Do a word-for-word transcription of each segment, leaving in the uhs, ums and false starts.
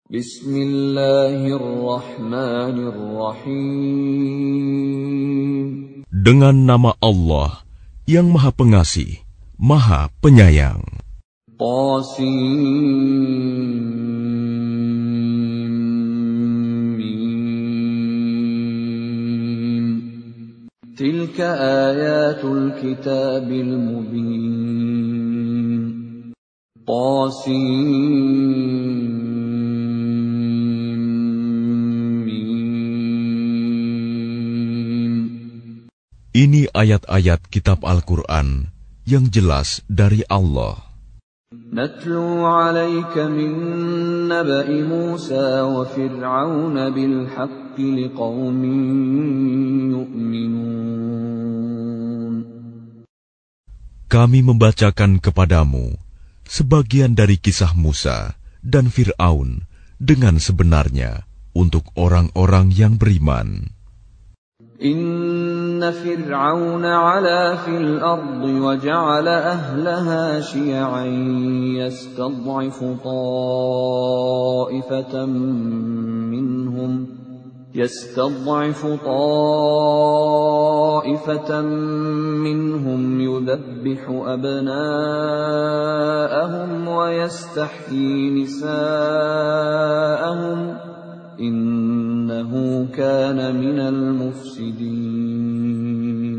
Bismillahirrahmanirrahim. Dengan nama Allah yang Maha Pengasih, Maha Penyayang. Qasim. Tilka ayatul kitabil mubin. Qasim. Ini ayat-ayat kitab Al-Quran yang jelas dari Allah. Natlu 'alaika min naba'i Musa wa Fir'aun bil haqqi liqaumin yu'minun. Kami membacakan kepadamu sebagian dari kisah Musa dan Fir'aun dengan sebenarnya untuk orang-orang yang beriman. Inna Fir'aun 'ala fil ardi wa ja'ala ahlaha syi'an yastad'ifu ta'ifatan minhum yastad'ifu ta'ifatan minhum yudhabbihu abna'ahum wa yastahyi nisa'ahum innahu kana minal mufsidin.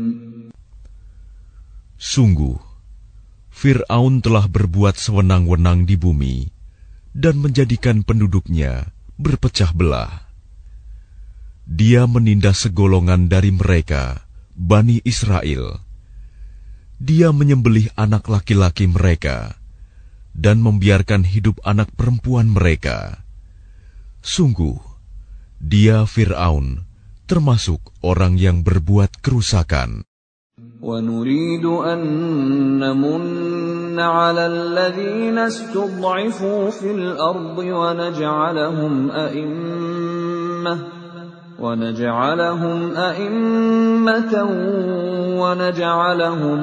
Sungguh, Fir'aun telah berbuat sewenang-wenang di bumi dan menjadikan penduduknya berpecah belah. Dia menindas segolongan dari mereka, Bani Israel. Dia menyembelih anak laki-laki mereka dan membiarkan hidup anak perempuan mereka. Sungguh, dia Fir'aun termasuk orang yang berbuat kerusakan. وَنُرِيدُ أَن نَّمُنَّ عَلَى الَّذِينَ اسْتُضْعِفُوا فِي الْأَرْضِ وَنَجْعَلَهُمْ أَئِمَّةً وَنَجْعَلَهُمْ أَئِمَّةً وَنَجْعَلَهُمُ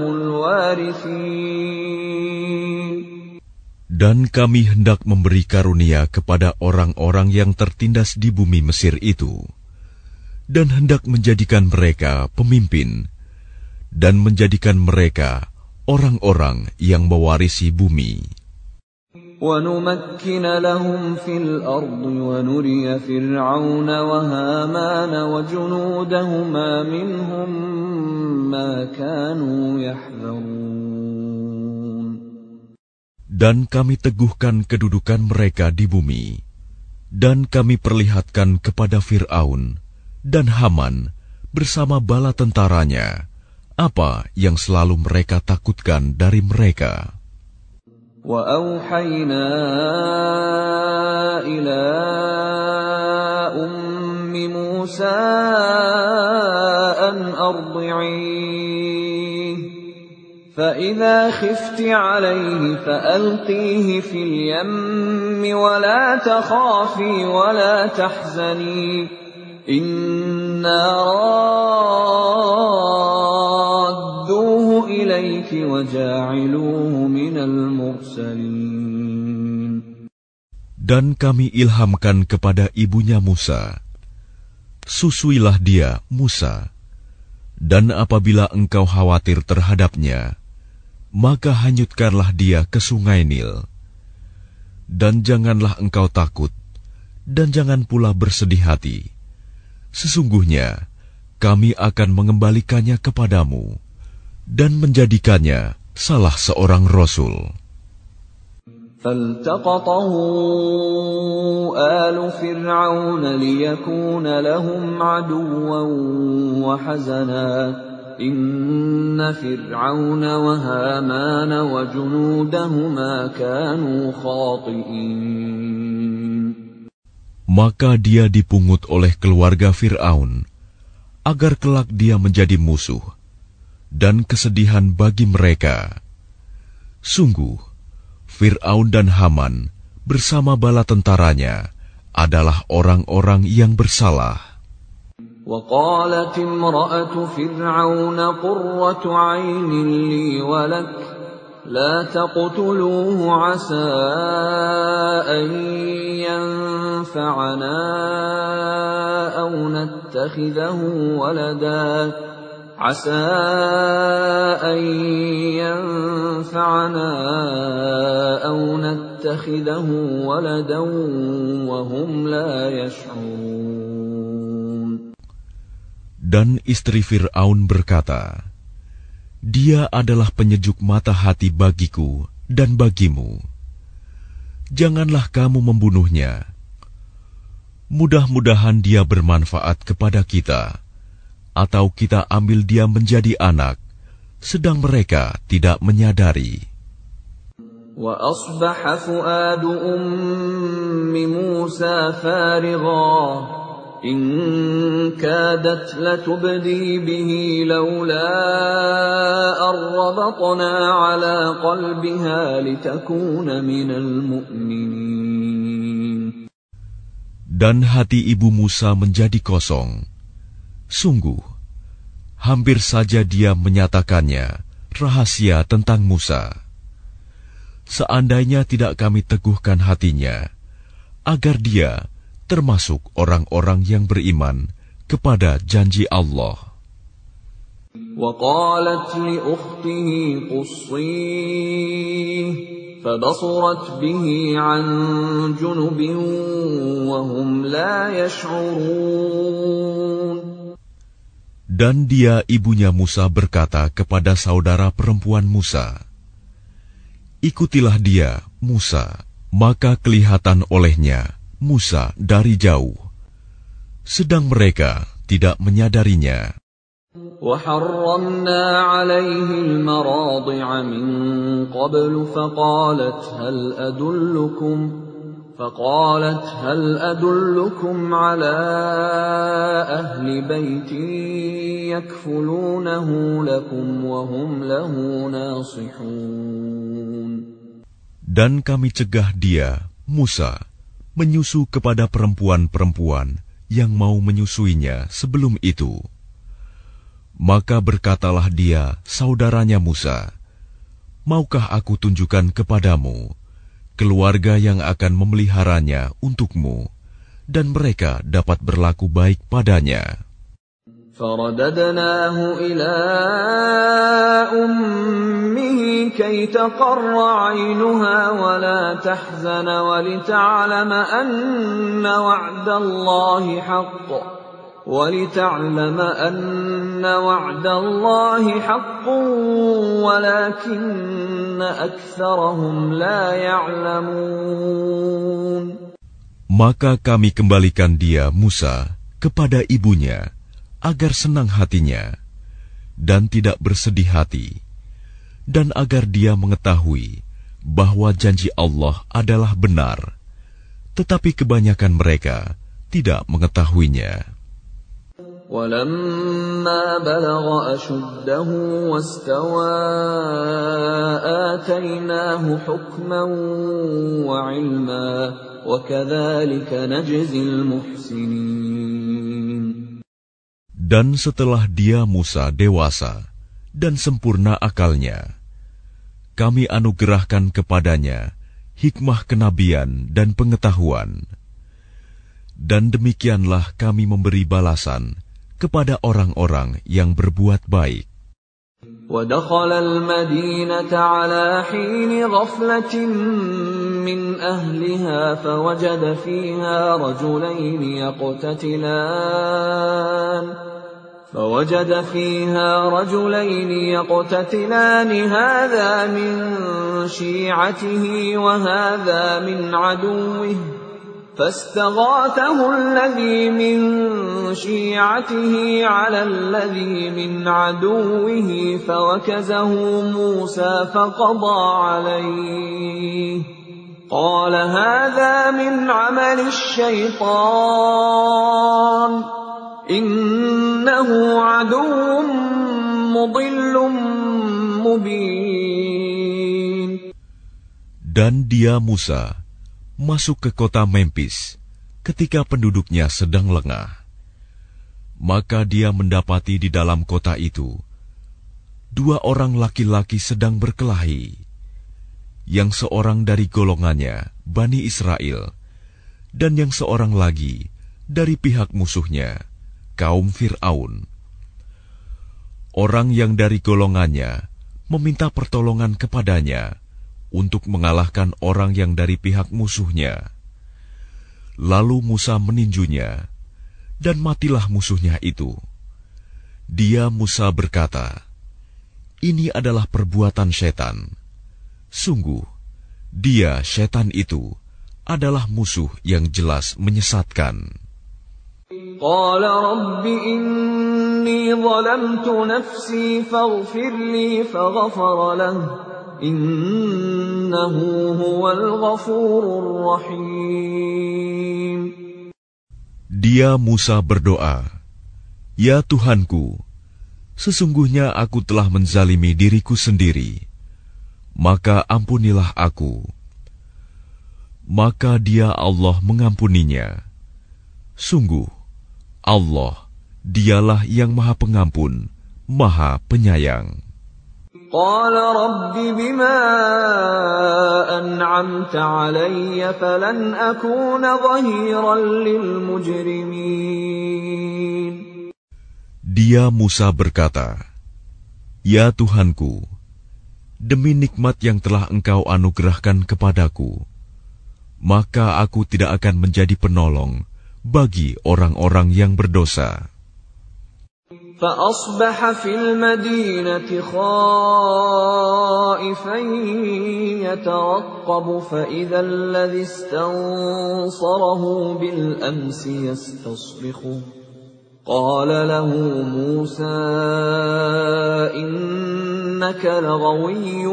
الْوَارِثِينَ. Dan kami hendak memberi karunia kepada orang-orang yang tertindas di bumi Mesir itu, dan hendak menjadikan mereka pemimpin, dan menjadikan mereka orang-orang yang mewarisi bumi. وَنُمَكِّنَ لَهُمْ فِي الْأَرْضِ وَنُرِيَ فِرْعَوْنَ وَهَامَانَ وَجُنُودَهُمَا مِنْهُمْ مَا كَانُوا يَحْذَرُونَ. Dan kami teguhkan kedudukan mereka di bumi, dan kami perlihatkan kepada Fir'aun dan Haman bersama bala tentaranya apa yang selalu mereka takutkan dari mereka. وَأَوْحَيْنَا إِلَى أُمِّ مُوسَى أَنْ أَرْضِعِيهِ فَإِذَا خِفْتِ عَلَيْهِ فَأَلْقِيهِ فِي الْيَمِّ وَلَا تَخَافِي وَلَا تَحْزَنِي إِنَّا رَادُّوهُ إِلَيْكِ وَجَاعِلُوهُ مِنَ الْمُرْسَلِينَ. Dan kami ilhamkan kepada ibunya Musa, susuilah dia, Musa, dan apabila engkau khawatir terhadapnya, maka hanyutkanlah dia ke sungai Nil. Dan janganlah engkau takut, dan jangan pula bersedih hati. Sesungguhnya, kami akan mengembalikannya kepadamu, dan menjadikannya salah seorang Rasul. فَالْتَقَطَهُ آلُ فِرْعَوْنَ لِيَكُونَ لَهُمْ عَدُوًّا وَحَزَنًا إِنَّ فِرْعَوْنَ وَهَامَانَ وَجُنُودَهُمَا كَانُوا خَاطِئِينَ. Maka dia dipungut oleh keluarga Fir'aun, agar kelak dia menjadi musuh, dan kesedihan bagi mereka. Sungguh, Fir'aun dan Haman bersama bala tentaranya adalah orang-orang yang bersalah. وَقَالَتِ امْرَأَةُ فِرْعَوْنَ قُرَّةُ عَيْنٍ لِّي وَلَكَ لَا تَقْتُلُوهُ عَسَىٰ أَن ينفعنا أو نتخذه ولدا عسى أن ينفعنا أو نتخذه ولدا وهم لا يشعرون. Dan istri Fir'aun berkata, Dia adalah penyejuk mata hati bagiku dan bagimu. Janganlah kamu membunuhnya. Mudah-mudahan dia bermanfaat kepada kita, atau kita ambil dia menjadi anak, sedang mereka tidak menyadari. وَأَصْبَحَ فُؤَادُ أُمِّ مُوسَى فَارِغًا إِنْ كَادَتْ لَتُبْدِي بِهِ لَوْلَا أَنْ رَبَطْنَا عَلَى قَلْبِهَا لِتَكُونَ مِنَ الْمُؤْمِنِينَ. Dan hati ibu Musa menjadi kosong. Sungguh, hampir saja dia menyatakannya rahasia tentang Musa. Seandainya tidak kami teguhkan hatinya, agar dia termasuk orang-orang yang beriman kepada janji Allah. وَقَالَتْ لِأُخْتِهِ قُصِّيهِ فَبَصُرَتْ بِهِ عَنْ جُنُبٍ وَهُمْ لَا يَشْعُرُونَ. Dan dia ibunya Musa berkata kepada saudara perempuan Musa, Ikutilah dia, Musa, maka kelihatan olehnya Musa dari jauh, sedang mereka tidak menyadarinya. وَحَرَّمْنَا عَلَيْهِ الْمَرَاضِعَ مِنْ قَبْلُ فَقَالَتْ هَلْ أَدُلُّكُمْ فَقَالَتْ هَلْ أَدُلُّكُمْ عَلَى أَهْلِ بَيْتٍ يَكْفُلُونَهُ لَكُمْ وَهُمْ لَهُ نَاصِحُونَ. Dan kami cegah dia, Musa, menyusu kepada perempuan-perempuan yang mau menyusuinya sebelum itu. Maka berkatalah dia, saudaranya Musa, Maukah aku tunjukkan kepadamu keluarga yang akan memeliharanya untukmu, dan mereka dapat berlaku baik padanya. فَرَدَدْنَاهُ إِلَىٰ أُمِّهِ كَيْ تَقَرَّ عَيْنُهَا وَلَا تَحْزَنَ وَلِتَعْلَمَ أَنَّ وَعْدَ اللَّهِ حَقٌّ وَلِتَعْلَمَ أَنَّ وَعْدَ اللَّهِ حَقٌّ وَلَكِنَّ أَكْثَرَهُمْ لَا يَعْلَمُونَ. Maka kami kembalikan dia, Musa, kepada ibunya, agar senang hatinya, dan tidak bersedih hati, dan agar dia mengetahui bahwa janji Allah adalah benar, tetapi kebanyakan mereka tidak mengetahuinya. وَلَمَّا بَلَغَ أَشُدَّهُ وَاسْتَوَى آتَيْنَاهُ حُكْمًا وَعِلْمًا وَكَذَلِكَ نَجْزِي الْمُحْسِنِينَ. Dan setelah dia Musa dewasa dan sempurna akalnya, kami anugerahkan kepadanya hikmah kenabian dan pengetahuan. Dan demikianlah kami memberi balasan kepada orang-orang yang berbuat baik. وَدَخَلَ الْمَدِينَةَ عَلَى حِينِ غَفْلَةٍ مِّنْ أَهْلِهَا فَوَجَدَ فِيهَا رَجُلَيْنِ يَقْتَتِلَانِ فَوَجَدَ فِيهَا رَجُلَيْنِ يَقْتَتِلَانِ هَذَا مِنْ شِيعَتِهِ وَهَذَا مِنْ عَدُوِّهِ فَاسْتَغَاثَهُ الَّذِي مِنْ شِيعَتِهِ عَلَى الَّذِي مِنْ عَدُوِّهِ فَوَكَزَهُ مُوسَى فَقَضَى عَلَيْهِ قَالَ هَذَا مِنْ عَمَلِ الشَّيْطَانِ إِنَّهُ عَدُوٌّ مُضِلٌّ مُبِينٌ. Dan dia Musa masuk ke kota Memphis ketika penduduknya sedang lengah. Maka dia mendapati di dalam kota itu dua orang laki-laki sedang berkelahi, yang seorang dari golongannya, Bani Israel, dan yang seorang lagi dari pihak musuhnya, kaum Fir'aun. Orang yang dari golongannya meminta pertolongan kepadanya untuk mengalahkan orang yang dari pihak musuhnya. Lalu Musa meninjunya, dan matilah musuhnya itu. Dia Musa berkata, "Ini adalah perbuatan setan. Sungguh, dia setan itu adalah musuh yang jelas menyesatkan." Qala rabbi inni zalamtu nafsi faghfir li faghfara lahu innahu huwal ghafurur rahim. Dia Musa berdoa, "Ya Tuhanku, sesungguhnya aku telah menzalimi diriku sendiri, maka ampunilah aku." Maka dia Allah mengampuninya. Sungguh, Allah, dialah yang maha pengampun, maha penyayang. Qala rabbi bima an'amta alayya falan akuna dhahiran lil mujrimin. Dia Musa berkata, "Ya Tuhanku, demi nikmat yang telah Engkau anugerahkan kepadaku, maka aku tidak akan menjadi penolong bagi orang-orang yang berdosa." فأصبح في المدينة خائفا يترقب فإذا الذي استنصره بالأمس يستصرخه قال له موسى إنك لغوي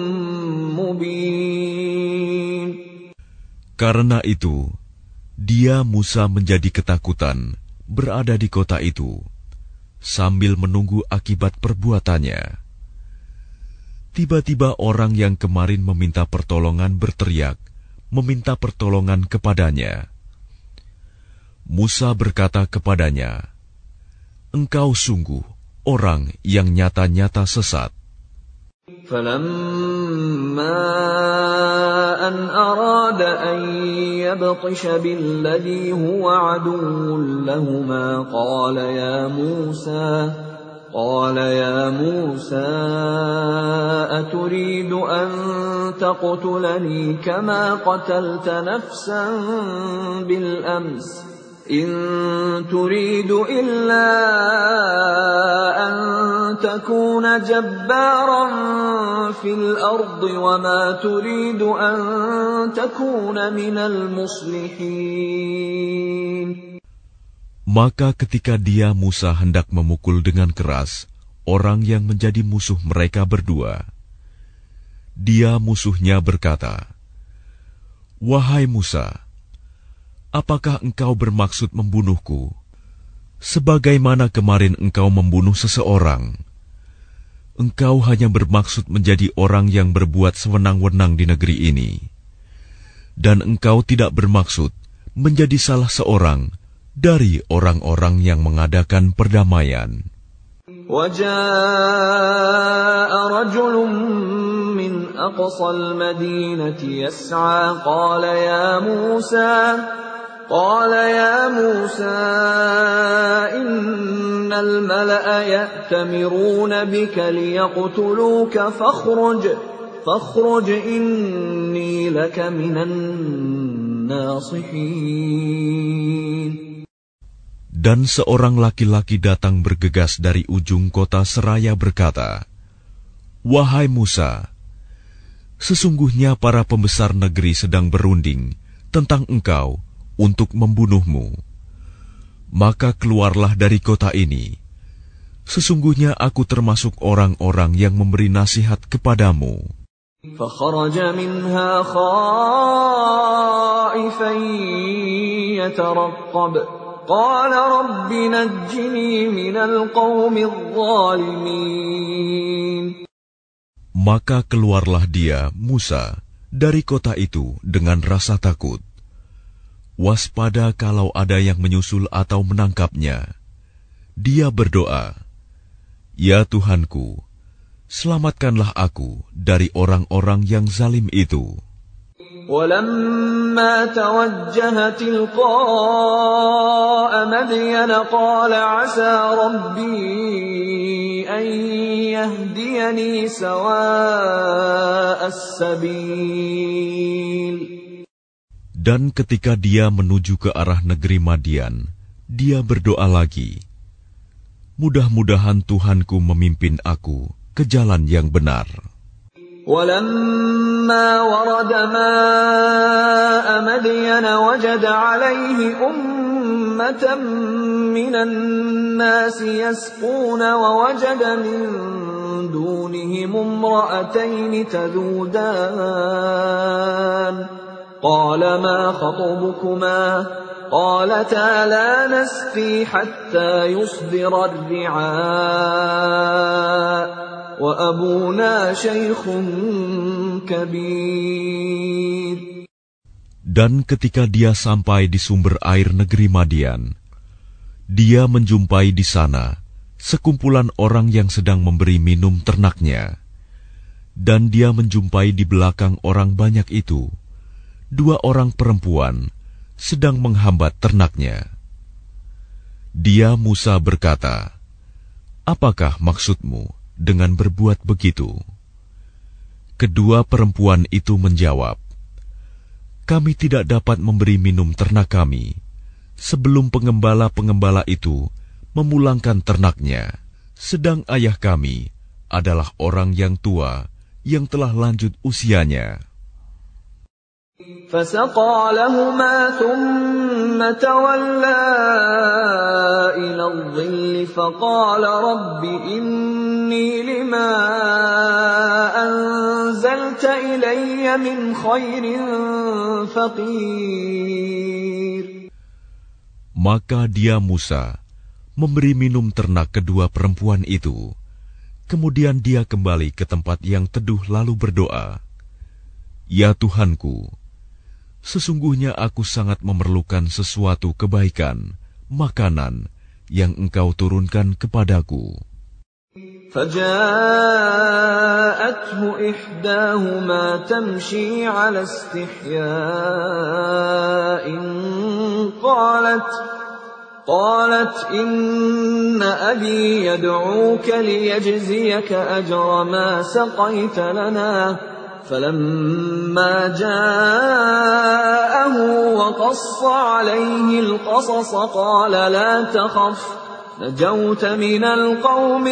مبين. Karena itu, dia Musa menjadi ketakutan berada di kota itu, sambil menunggu akibat perbuatannya. Tiba-tiba orang yang kemarin meminta pertolongan berteriak, meminta pertolongan kepadanya. Musa berkata kepadanya, "Engkau sungguh orang yang nyata-nyata sesat." فَلَمَّا أَنْ أَرَادَ أَنْ يَبْطِشَ بِالَّذِي هُوَ عَدُوٌّ لَهُمَا قَالَ يَا مُوسَى قَالَ يَا مُوسَى أَتُرِيدُ أَنْ تَقْتُلَنِي كَمَا قَتَلْتَ نَفْسًا بِالْأَمْسِ إِنْ تُرِيدُ إِلَّا أَنْ تَكُونَ جَبَّارًا فِي الْأَرْضِ وَمَا تُرِيدُ أَنْ تَكُونَ مِنَ الْمُصْلِحِينَ. Maka ketika dia Musa hendak memukul dengan keras orang yang menjadi musuh mereka berdua, dia musuhnya berkata, "Wahai Musa, apakah engkau bermaksud membunuhku, sebagaimana kemarin engkau membunuh seseorang? Engkau hanya bermaksud menjadi orang yang berbuat sewenang-wenang di negeri ini, dan engkau tidak bermaksud menjadi salah seorang dari orang-orang yang mengadakan perdamaian." وَجَاءَ رَجُلٌ مِّنْ أَقْصَى الْمَدِينَةِ يَسْعَىٰ قَالَ يَا مُوسَىٰ قال يا موسى إن الملأ يأتمرون بك ليقتلوك فاخرج فاخرج إني لك من الناصحين. Dan seorang laki-laki datang bergegas dari ujung kota seraya berkata, "Wahai Musa, sesungguhnya para pembesar negeri sedang berunding tentang engkau untuk membunuhmu. Maka keluarlah dari kota ini. Sesungguhnya aku termasuk orang-orang yang memberi nasihat kepadamu." فخرج منها خائفا يترقب قال رب نجني من القوم الظالمين. Maka keluarlah dia, Musa, dari kota itu dengan rasa takut. Waspada kalau ada yang menyusul atau menangkapnya. Dia berdoa, "Ya Tuhanku, selamatkanlah aku dari orang-orang yang zalim itu." ولما توجه تلقاء مدين قال عسى ربي أن يهديني سواء السبيل. Dan ketika dia menuju ke arah negeri Madian, dia berdoa lagi, mudah-mudahan Tuhanku memimpin aku ke jalan yang benar. وَلَمَّا وَرَدَ مَاءَ مَدْيَنَ وَجَدَ عَلَيْهِ أُمَّةً مِّنَ النَّاسِ يَسْقُونَ وَوَجَدَ مِن دُونِهِمُ امْرَأَتَيْنِ تَذُودَانِ قَالَ مَا خَطْبُكُمَا قَالَتَا لَا نَسْقِي حَتَّى يُصْدِرَ الرِّعَاءُ وَأَبُونَا شَيْخٌ كَبِيرٌ. Dan ketika dia sampai di sumber air negeri Madian, dia menjumpai di sana sekumpulan orang yang sedang memberi minum ternaknya. Dan dia menjumpai di belakang orang banyak itu dua orang perempuan sedang menghambat ternaknya. Dia Musa berkata, "Apakah maksudmu dengan berbuat begitu?" Kedua perempuan itu menjawab, "Kami tidak dapat memberi minum ternak kami sebelum pengembala-pengembala itu memulangkan ternaknya, sedang ayah kami adalah orang yang tua yang telah lanjut usianya." فَسَقَى لَهُمَا ثُمَّ تَوَلَّى إِلَى الظِّلِّ فَقَالَ رَبِّ إِنِّي لِمَا أَنزَلْتَ إِلَيَّ مِنْ خَيْرٍ فَقِيرٌ. Maka dia Musa memberi minum ternak kedua perempuan itu. Kemudian dia kembali ke tempat yang teduh lalu berdoa, "Ya Tuhanku, sesungguhnya aku sangat memerlukan sesuatu kebaikan, makanan yang Engkau turunkan kepadaku." فَجَاءَتْهُ إِحْدَاهُمَا تَمْشِي عَلَى اسْتِحْيَاءٍ قَالَتْ قالت إن أبي يدعوك ليجزيك أجر ما سقيت لنا فلما جاءه وقص عليه القصص قال لا تخف نجوت من القوم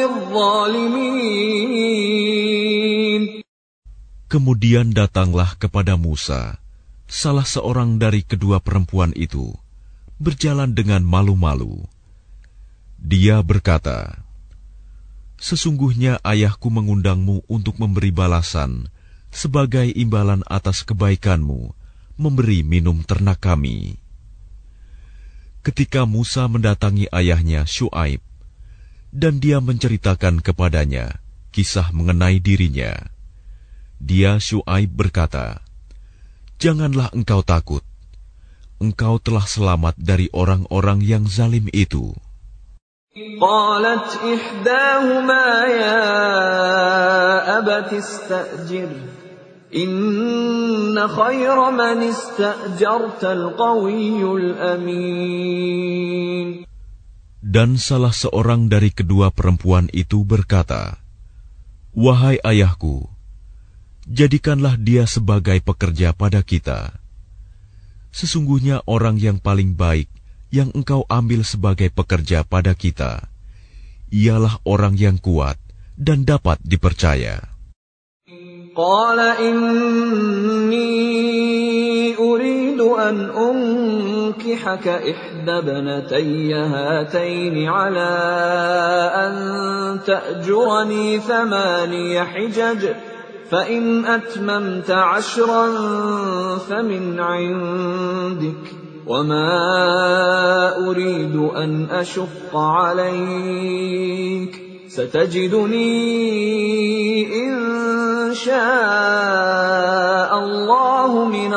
الظالمين. Kemudian datanglah kepada Musa salah seorang dari kedua perempuan itu, berjalan dengan malu-malu. Dia berkata, "Sesungguhnya ayahku mengundangmu untuk memberi balasan sebagai imbalan atas kebaikanmu, memberi minum ternak kami." Ketika Musa mendatangi ayahnya Syuaib, dan dia menceritakan kepadanya kisah mengenai dirinya, dia Syuaib berkata, "Janganlah engkau takut. Engkau telah selamat dari orang-orang yang zalim itu." قالت إحداهما يا أبت استأجر إن خير من استأجرت القوي الأمين. Dan salah seorang dari kedua perempuan itu berkata, "Wahai ayahku, jadikanlah dia sebagai pekerja pada kita. Sesungguhnya orang yang paling baik yang engkau ambil sebagai pekerja pada kita, ialah orang yang kuat dan dapat dipercaya." قال إني أريد أن أنكحك إحدى ابنتي هاتين على أن تأجرني ثماني حجج فإن أتممت عشرا فمن عندك وما أريد أن أشق عليك ستجدني إن شاء الله من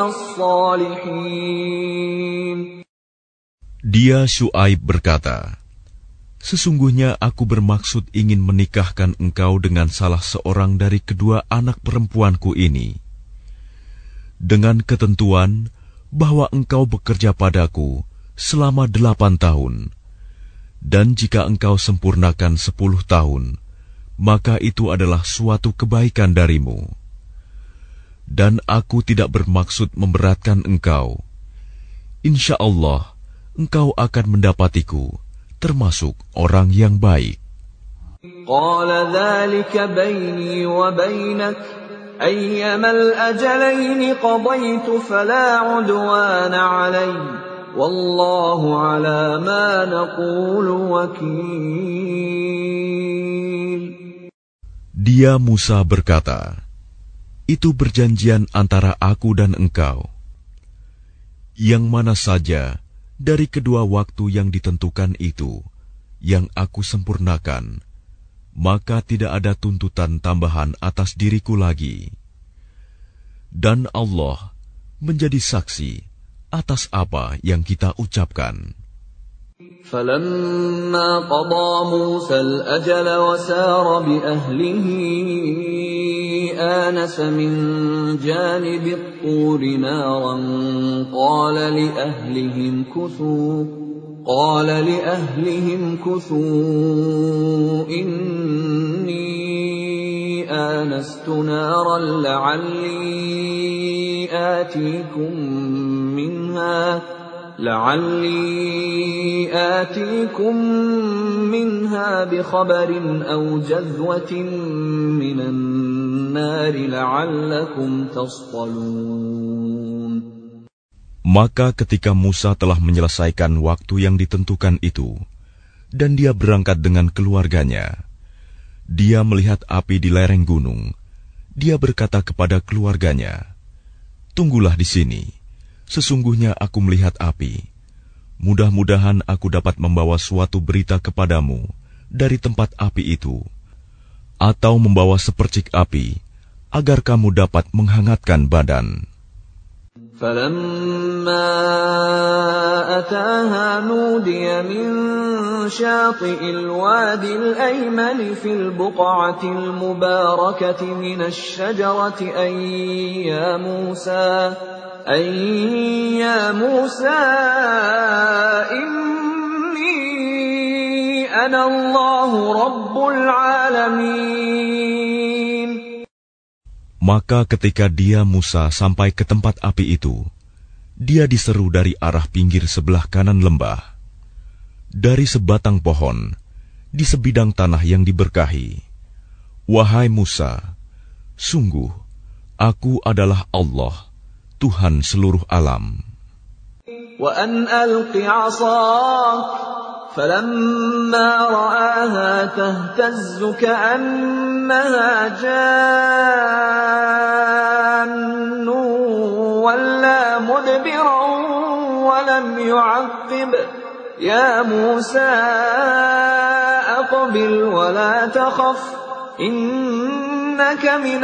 الصالحين. Dia Syuaib berkata, "Sesungguhnya aku bermaksud ingin menikahkan engkau dengan salah seorang dari kedua anak perempuanku ini. dengan ketentuan bahwa engkau bekerja padaku selama delapan tahun, dan jika engkau sempurnakan sepuluh tahun, maka itu adalah suatu kebaikan darimu. Dan aku tidak bermaksud memberatkan engkau. Insya Allah, engkau akan mendapatiku termasuk orang yang baik. Qala dzalika baini wa bainak ayyama al-ajalaini qadaytu fala 'udwana 'alayya wallahu 'ala ma naqulu wakil. Dia Musa berkata, itu perjanjian antara aku dan engkau. Yang mana saja dari kedua waktu yang ditentukan itu yang aku sempurnakan, maka tidak ada tuntutan tambahan atas diriku lagi. Dan Allah menjadi saksi atas apa yang kita ucapkan. فَلَمَّا قَضَى مُوسَى الْأَجَلَ وَسَارَ بِأَهْلِهِ آنَسَ مِنْ جَانِبِ الطُّورِ نَارًا قَالَ لِأَهْلِهِ امْكُثُوا قال لأهلهم كثوا إني آنست نارا لعلي آتيكم منها لعلي آتيكم منها بخبر أو جذوة من النار لعلكم تصطلون. Maka ketika Musa telah menyelesaikan waktu yang ditentukan itu, dan dia berangkat dengan keluarganya, dia melihat api di lereng gunung. Dia berkata kepada keluarganya, "Tunggulah di sini, sesungguhnya aku melihat api. Mudah-mudahan aku dapat membawa suatu berita kepadamu dari tempat api itu, atau membawa sepercik api, agar kamu dapat menghangatkan badan." فَلَمَّا أَتَاهَا نُودِيَ مِن شَاطِئِ الْوَادِ الْأَيْمَنِ فِي الْبُقْعَةِ الْمُبَارَكَةِ مِنَ الشَّجَرَةِ أَن يَا مُوسَىٰ أَن يَا مُوسَىٰ إِنِّي أَنَا اللَّهُ رَبُّ الْعَالَمِينَ. Maka ketika dia Musa sampai ke tempat api itu, dia diseru dari arah pinggir sebelah kanan lembah, dari sebatang pohon, di sebidang tanah yang diberkahi. Wahai Musa, sungguh, aku adalah Allah, Tuhan seluruh alam. Wa an alqi 'asak فَلَمَّا رَآهَا تَهْتَزُّ كَأَنَّهَا جَانٌّ وَلَّى مُدْبِرًا وَلَمْ يُعَقِّبْ يَا مُوسَىٰ أَقْبِلْ وَلَا تَخَفْ إِنَّكَ مِنَ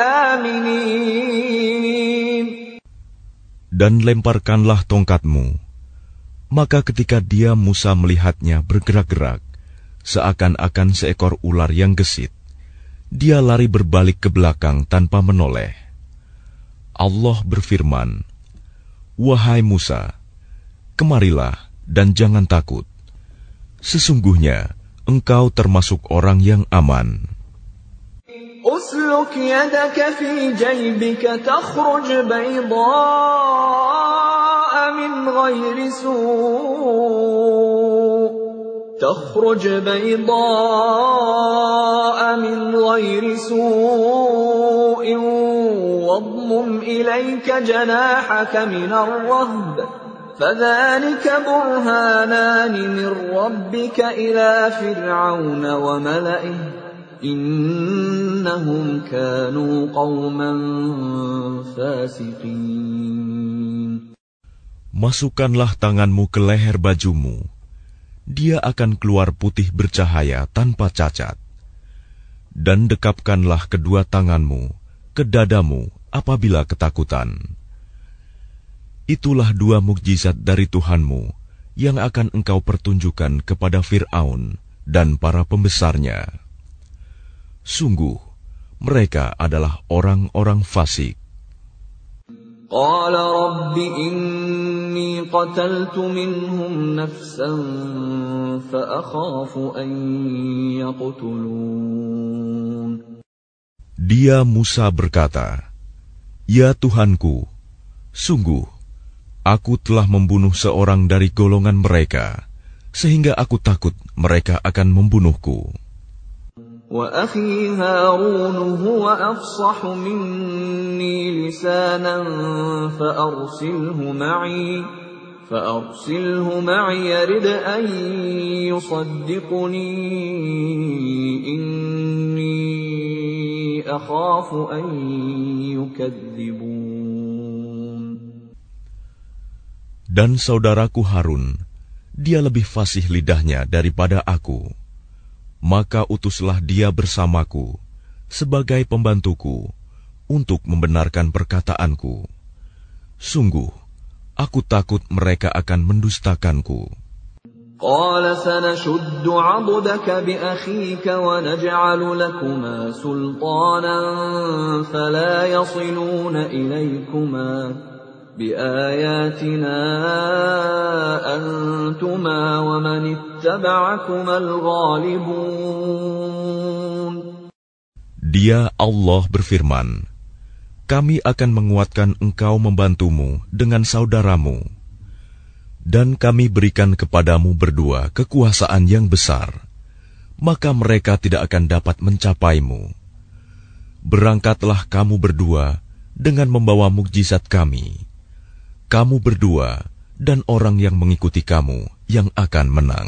الْآمِنِينَ. Dan lemparkanlah tongkatmu. Maka ketika dia Musa melihatnya bergerak-gerak, seakan-akan seekor ular yang gesit, dia lari berbalik ke belakang tanpa menoleh. Allah berfirman, "Wahai Musa, kemarilah dan jangan takut. Sesungguhnya engkau termasuk orang yang aman." أسلك يدك في جيبك تخرج بيضاء من غير سوء تخرج بيضاء من غير سوء واضمم إليك جناحك من الرهب فذلك برهانان من ربك إلى فرعون وملئه إنهم كانوا قوما فاسقين. Masukkanlah tanganmu ke leher bajumu. Dia akan keluar putih bercahaya tanpa cacat. Dan dekapkanlah kedua tanganmu ke dadamu apabila ketakutan. Itulah dua mukjizat dari Tuhanmu yang akan engkau pertunjukkan kepada Fir'aun dan para pembesarnya. Sungguh, mereka adalah orang-orang fasik. قال رب إني قتلت منهم نفسا فأخاف أن يقتلون. Dia Musa berkata, "Ya Tuhanku, sungguh aku telah membunuh seorang dari golongan mereka, sehingga aku takut mereka akan membunuhku." وأخي هارون هو أفصح مني لسانا فأرسله معي فأرسله معي يرد أن يصدقني إني أخاف أن يكذبون. Dan saudaraku Harun, dia lebih fasih lidahnya daripada aku. Maka utuslah dia bersamaku sebagai pembantuku untuk membenarkan perkataanku. Sungguh, aku takut mereka akan mendustakanku. قال سنشد عضدك بأخيك ونجعل لكما سلطانا فلا يصلون إليكما بآياتنا أنتما ومن اتبعكما الغالبون. Dia Allah berfirman, kami akan menguatkan engkau membantumu dengan saudaramu, dan kami berikan kepadamu berdua kekuasaan yang besar, maka mereka tidak akan dapat mencapaimu. Berangkatlah kamu berdua dengan membawa mukjizat kami. Kamu berdua dan orang yang mengikuti kamu yang akan menang.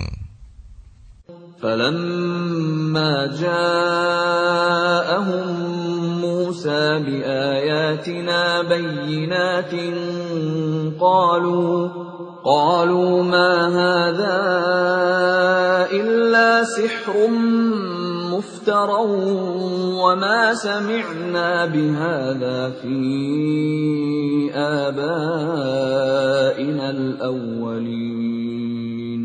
فَلَمَّا جَاءَهُم مُوسَى بِآيَاتِنَا بَيِّنَاتٍ قَالُوا قَالُوا مَا هَذَا إِلَّا سِحْرٌ مُفْتَرًى وَمَا سَمِعْنَا بِهَذَا فِي آبَائِنَا الْأَوَّلِينَ.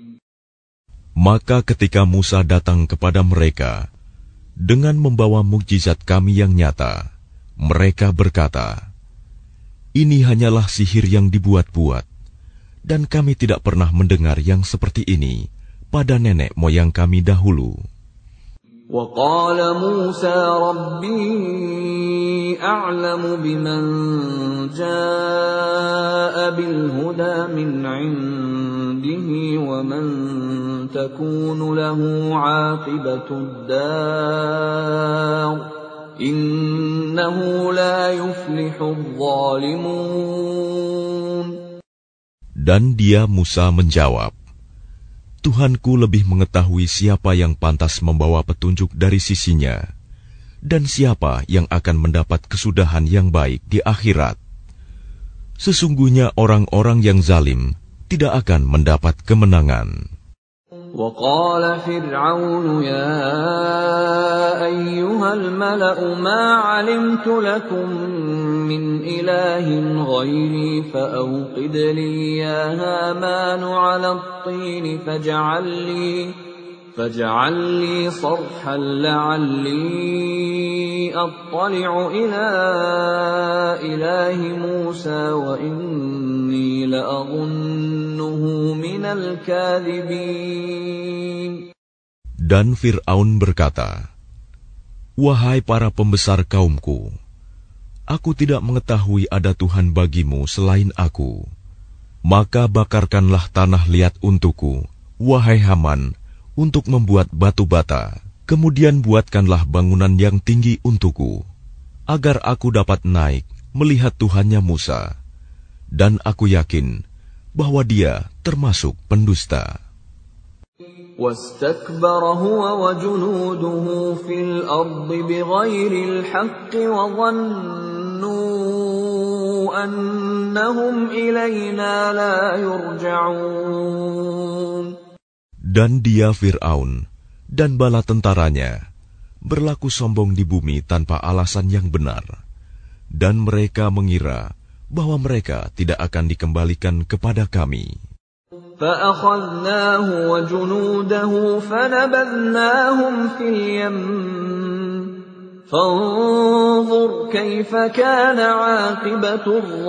Maka ketika Musa datang kepada mereka dengan membawa mukjizat kami yang nyata, mereka berkata, "Ini hanyalah sihir yang dibuat-buat, dan kami tidak pernah mendengar yang seperti ini pada nenek moyang kami dahulu." وَقَالَ مُوسَى رَبِّي أَعْلَمُ بِمَنْ جَاءَ بِالْهُدَى مِنْ عِنْدِهِ وَمَنْ تَكُونُ لَهُ عَاقِبَةُ الدَّارِ إِنَّهُ لَا يُفْلِحُ الظَّالِمُونَ. Dan dia Musa menjawab, Tuhanku lebih mengetahui siapa yang pantas membawa petunjuk dari sisinya, dan siapa yang akan mendapat kesudahan yang baik di akhirat. Sesungguhnya orang-orang yang zalim tidak akan mendapat kemenangan. وَقَالَ فِرْعَوْنُ يَا أَيُّهَا الْمَلَأُ مَا عَلِمْتُ لَكُمْ مِنْ إِلَٰهٍ غَيْرِي فَأَوْقِدْ لِي يَا هَامَانُ عَلَى الطِّينِ فَاجْعَل لِّي فَاجْعَل لِّي صَرْحًا لَّعَلِّي أَطَّلِعُ إِلَىٰ إِلَٰهِ مُوسَىٰ وَإِنِّي لَأَظُنُّهُ مِنَ الْكَاذِبِينَ. Dan Fir'aun berkata, "Wahai para pembesar kaumku, aku tidak mengetahui ada Tuhan bagimu selain aku. Maka bakarkanlah tanah liat untukku, wahai Haman, untuk membuat batu bata. Kemudian buatkanlah bangunan yang tinggi untukku, agar aku dapat naik melihat Tuhannya Musa. Dan aku yakin bahwa dia termasuk pendusta." وَاسْتَكْبَرَ هُوَ وَجُنُودُهُ فِي الْأَرْضِ بِغَيْرِ الْحَقِّ وَظَنُّوا أَنَّهُمْ إِلَيْنَا لَا يُرْجَعُونَ. Dan dia Fir'aun dan bala tentaranya berlaku sombong di bumi tanpa alasan yang benar, dan mereka mengira bahwa mereka tidak akan dikembalikan kepada kami. فَأَخَذْنَاهُ وَجُنُودَهُ فَنَبَذْنَاهُمْ فِي الْيَمِّ فانظر كيف كان عاقبة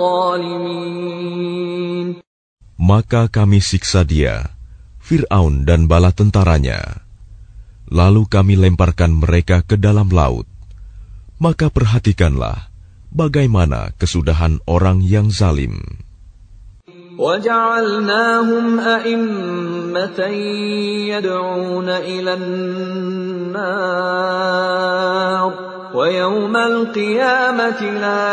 الظالمين. Maka kami siksa dia, Fir'aun dan bala tentaranya. Lalu kami lemparkan mereka ke dalam laut. Maka perhatikanlah bagaimana kesudahan orang yang zalim. وَجَعَلْنَاهُمْ أَئِمَّةً يَدْعُونَ إِلَى النَّارِ وَيَوْمَ الْقِيَامَةِ لَا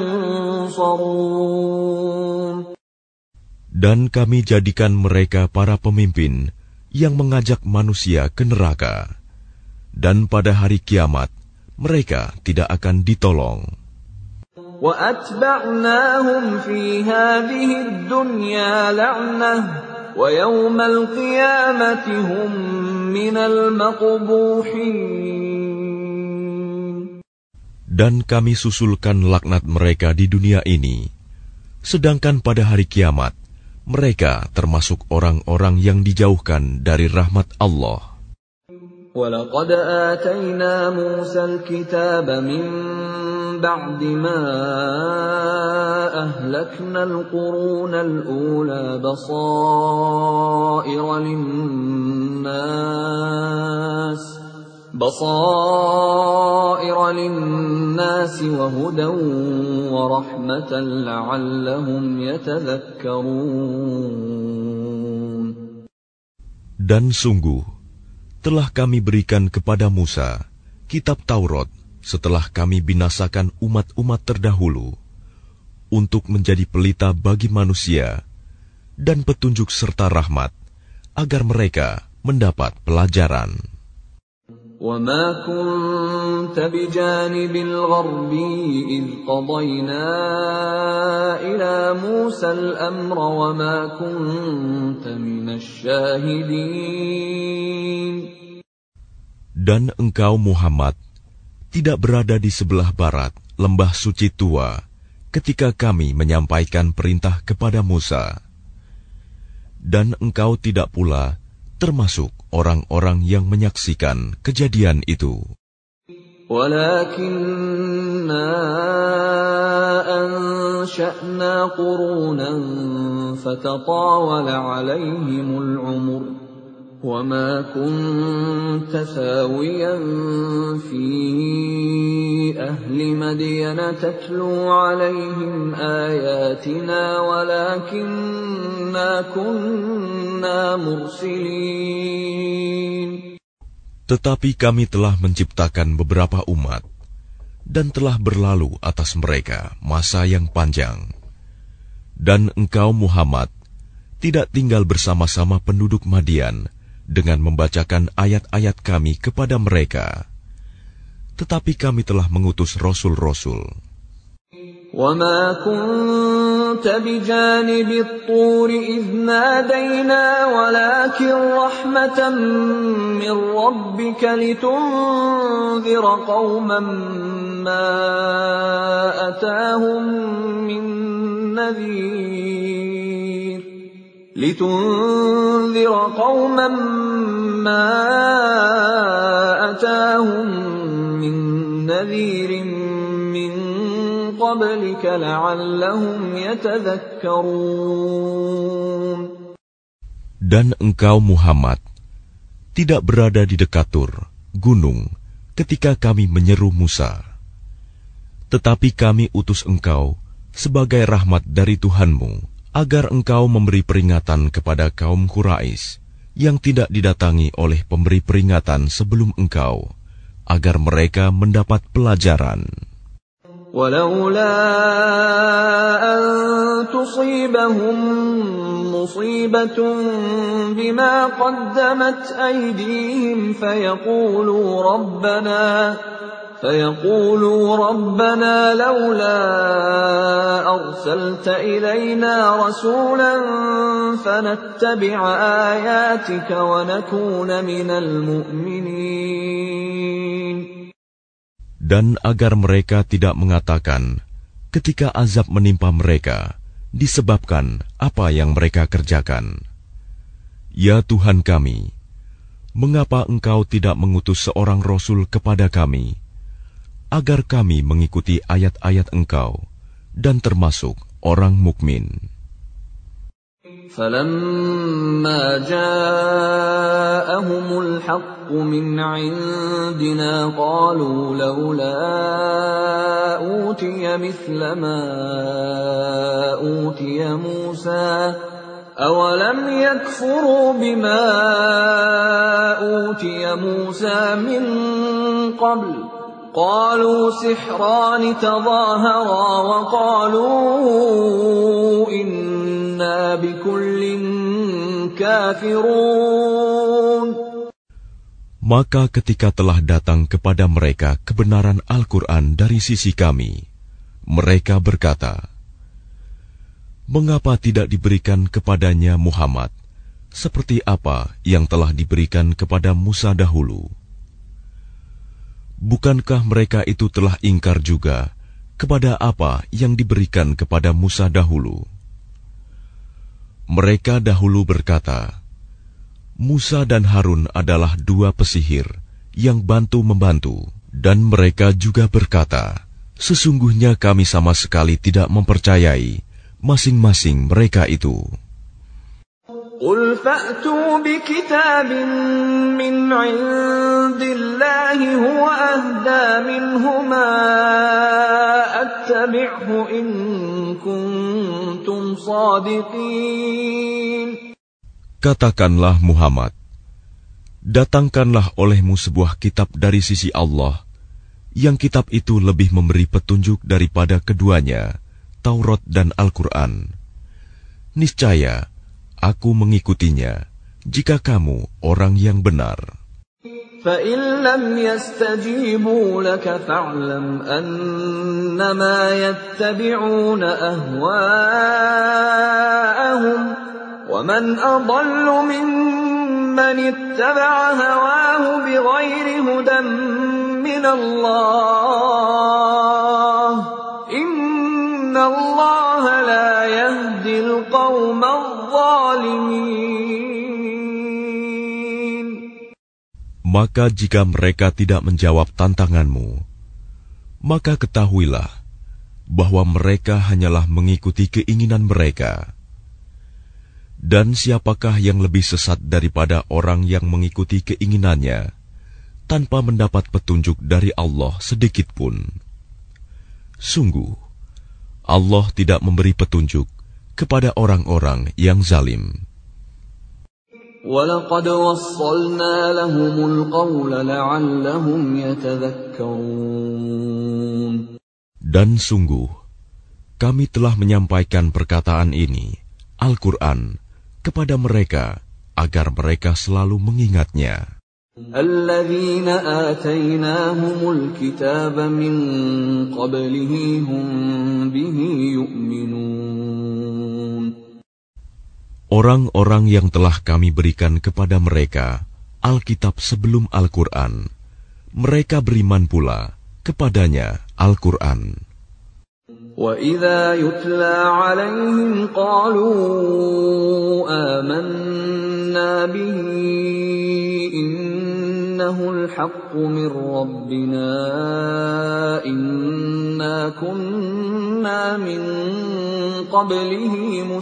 يُنصَرُونَ. Dan kami jadikan mereka para pemimpin yang mengajak manusia ke neraka. Dan pada hari kiamat, mereka tidak akan ditolong. وَأَتْبَعْنَاهُمْ فِي هَذِهِ الدُّنْيَا لَعْنَةً وَيَوْمَ الْقِيَامَةِ هُمْ مِنَ الْمَقْبُوحِينَ. Dan kami susulkan laknat mereka di dunia ini, sedangkan pada hari kiamat, mereka termasuk orang-orang yang dijauhkan dari rahmat Allah. وَلَقَدْ آتَيْنَا مُوسَى الْكِتَابَ مِنْ بَعْدِ مَا أَهْلَكْنَا الْقُرُونَ الْأُولَى بَصَائِرَ لِلنَّاسِ بَصَائِرَ لِلنَّاسِ وَهُدًى وَرَحْمَةً لَعَلَّهُمْ يَتَذَكَّرُونَ. Dan sungguh telah kami berikan kepada Musa kitab Taurat setelah kami binasakan umat-umat terdahulu, untuk menjadi pelita bagi manusia dan petunjuk serta rahmat, agar mereka mendapat pelajaran. وَمَا كُنْتَ بِجَانِبِ الْغَرْبِيِّ إِذْ قَضَيْنَا إِلَى مُوسَى الْأَمْرَ وَمَا كُنْتَ مِنَ الشَّاهِدِينَ. Dan engkau Muhammad tidak berada di sebelah barat lembah suci tua ketika kami menyampaikan perintah kepada Musa. Dan engkau tidak pula termasuk orang-orang yang menyaksikan kejadian itu. وَلَكِنَّا أَنشَأْنَا قُرُونًا فَتَطَاوَلَ عَلَيْهِمُ الْعُمُرُ وَمَا كُنْتَ ثَاوِيًا فِي أَهْلِ مَدْيَنَ تَتْلُو عَلَيْهِمْ آيَاتِنَا وَلَكِنَّا كُنَّا مُرْسِلِينَ. Tetapi kami telah menciptakan beberapa umat, dan telah berlalu atas mereka masa yang panjang. Dan engkau Muhammad tidak tinggal bersama-sama penduduk Madian dengan membacakan ayat-ayat kami kepada mereka. Tetapi kami telah mengutus rasul-rasul. وَمَا كُنْتَ بِجَانِبِ الطُّورِ إِذْ نَادَيْنَا وَلَكِنْ رَحْمَةً مِّن رَّبِّكَ لِتُنذِرَ قَوْمًا مَّا أَتَاهُم مِّن نَّذِيرٍ لِتُنذِرَ قَوْمًا مَّا أَتَاهُم مِّن نَّذِيرٍ مِّن قَبْلِكَ لَعَلَّهُمْ يَتَذَكَّرُونَ. Dan engkau Muhammad tidak berada di dekat Tur, gunung, ketika kami menyeru Musa. Tetapi kami utus engkau sebagai rahmat dari Tuhanmu, agar engkau memberi peringatan kepada kaum Quraisy yang tidak didatangi oleh pemberi peringatan sebelum engkau, agar mereka mendapat pelajaran. وَلَوْلَا أَن تُصِيبَهُم مُّصِيبَةٌ بِمَا قَدَّمَتْ أَيْدِيهِمْ فَيَقُولُوا رَبَّنَا فَيَقُولُوا رَبَّنَا لَوْلَا أَرْسَلْتَ إِلَيْنَا رَسُولًا فَنَتَّبِعَ آيَاتِكَ وَنَكُونَ مِنَ الْمُؤْمِنِينَ. Dan agar mereka tidak mengatakan ketika azab menimpa mereka disebabkan apa yang mereka kerjakan, "Ya Tuhan kami, mengapa Engkau tidak mengutus seorang Rasul kepada kami, agar kami mengikuti ayat-ayat Engkau dan termasuk orang mukmin. فَلَمَّا جَاءَهُمُ الْحَقُّ مِنْ عِنْدِنَا قَالُوا لَوْلَا أُوتِيَ مِثْلَ مَا أُوتِيَ مُوسَى أَوَلَمْ يَكْفُرُوا بِمَا أُوتِيَ مُوسَى مِنْ قَبْلُ قَالُوا سِحْرَانِ تَظَاهَرَا وَقَالُوا إِنَّا بِكُلٍّ كَافِرُونَ. Maka ketika telah datang kepada mereka kebenaran Al-Quran dari sisi kami, mereka berkata, mengapa tidak diberikan kepadanya Muhammad seperti apa yang telah diberikan kepada Musa dahulu? Bukankah mereka itu telah ingkar juga kepada apa yang diberikan kepada Musa dahulu? Mereka dahulu berkata, Musa dan Harun adalah dua pesihir yang bantu-membantu, dan mereka juga berkata, sesungguhnya kami sama sekali tidak mempercayai masing-masing mereka itu. قُلْ فَأْتُوا بِكِتَابٍ مِّنْ عِندِ اللَّهِ هُوَ أَهْدَىٰ مِنْهُمَا أَتَّبِعْهُ إِن كُنتُمْ صَادِقِينَ. Katakanlah Muhammad, datangkanlah olehmu sebuah kitab dari sisi Allah, yang kitab itu lebih memberi petunjuk daripada keduanya, Taurat dan Al-Quran. Niscaya aku mengikutinya, jika kamu orang yang benar. فَإِن لَّمْ يَسْتَجِيبُوا لَكَ فَاعْلَمْ أَنَّمَا يَتَّبِعُونَ أَهْوَاءَهُمْ وَمَنْ أَضَلُّ مِمَّنِ اتَّبَعَ هَوَاهُ بِغَيْرِ هُدًى مِّنَ اللَّهِ إِنَّ اللَّهَ لَا يَهْدِي الْقَوْمَ الظَّالِمِينَ. Maka jika mereka tidak menjawab tantanganmu, maka ketahuilah bahwa mereka hanyalah mengikuti keinginan mereka. Dan siapakah yang lebih sesat daripada orang yang mengikuti keinginannya tanpa mendapat petunjuk dari Allah sedikit pun? Sungguh, Allah tidak memberi petunjuk kepada orang-orang yang zalim. وَلَقَدْ وَصَّلْنَا لَهُمُ الْقَوْلَ لَعَلَّهُمْ يَتَذَكَّرُونَ. Dan sungguh, kami telah menyampaikan perkataan ini, Al-Quran, kepada mereka, agar mereka selalu mengingatnya. الَّذِينَ آتَيْنَاهُمُ الْكِتَابَ مِنْ قَبْلِهِ هُمْ بِهِ يُؤْمِنُونَ. Orang-orang yang telah kami berikan kepada mereka Alkitab sebelum Al-Quran, mereka beriman pula kepadanya Al-Quran. وَإِذَا يُتْلَى عَلَيْهِمْ قَالُوا آمَنَّا بِهِ إِنَّهُ الْحَقُّ مِنْ رَبِّنَا إِنَّا كُنَّا مِنْ قَبْلِهِ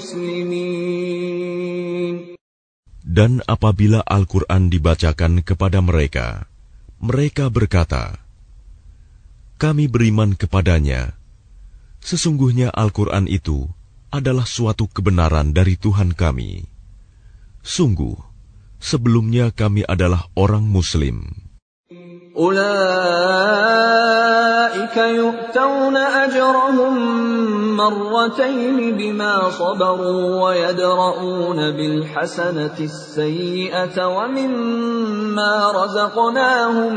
مُسْلِمِينَ. Dan apabila Al-Quran dibacakan kepada mereka, mereka berkata, kami beriman kepadanya. Sesungguhnya Al-Quran itu adalah suatu kebenaran dari Tuhan kami. Sungguh, sebelumnya kami adalah orang Muslim. أُولَئِكَ يُؤْتَوْنَ أَجْرَهُمْ مَرَّتَيْنِ بِمَا صَبَرُوا وَيَدْرَءُونَ بِالْحَسَنَةِ السَّيِّئَةَ وَمِمَّا رَزَقْنَاهُمْ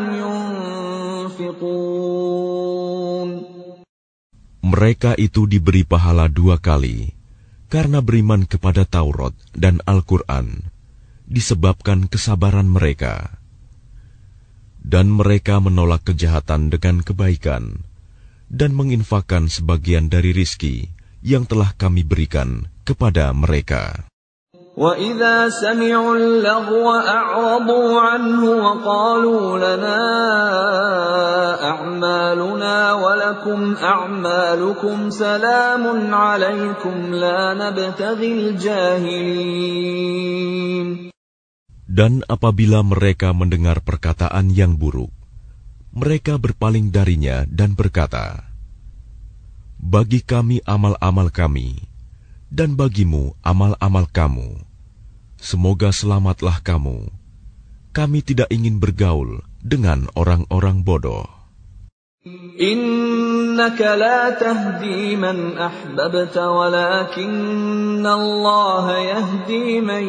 يُنْفِقُونَ. Mereka itu diberi pahala dua kali, karena beriman kepada Taurat dan Al-Quran, disebabkan kesabaran mereka. Dan mereka menolak kejahatan dengan kebaikan, dan menginfakkan sebagian dari rizki yang telah kami berikan kepada mereka. وَإِذَا سَمِعُوا اللَّغْوَ أَعْرَضُوا عَنْهُ وَقَالُوا لَنَا أَعْمَالُنَا وَلَكُمْ أَعْمَالُكُمْ سَلَامٌ عَلَيْكُمْ لَا نَبْتَغِي الْجَاهِلِينَ. Dan apabila mereka mendengar perkataan yang buruk, mereka berpaling darinya dan berkata, bagi kami amal-amal kami, dan bagimu amal-amal kamu. Semoga selamatlah kamu. Kami tidak ingin bergaul dengan orang-orang bodoh. Innaka la tahdi man ahbabta walakinna Allah yahdi man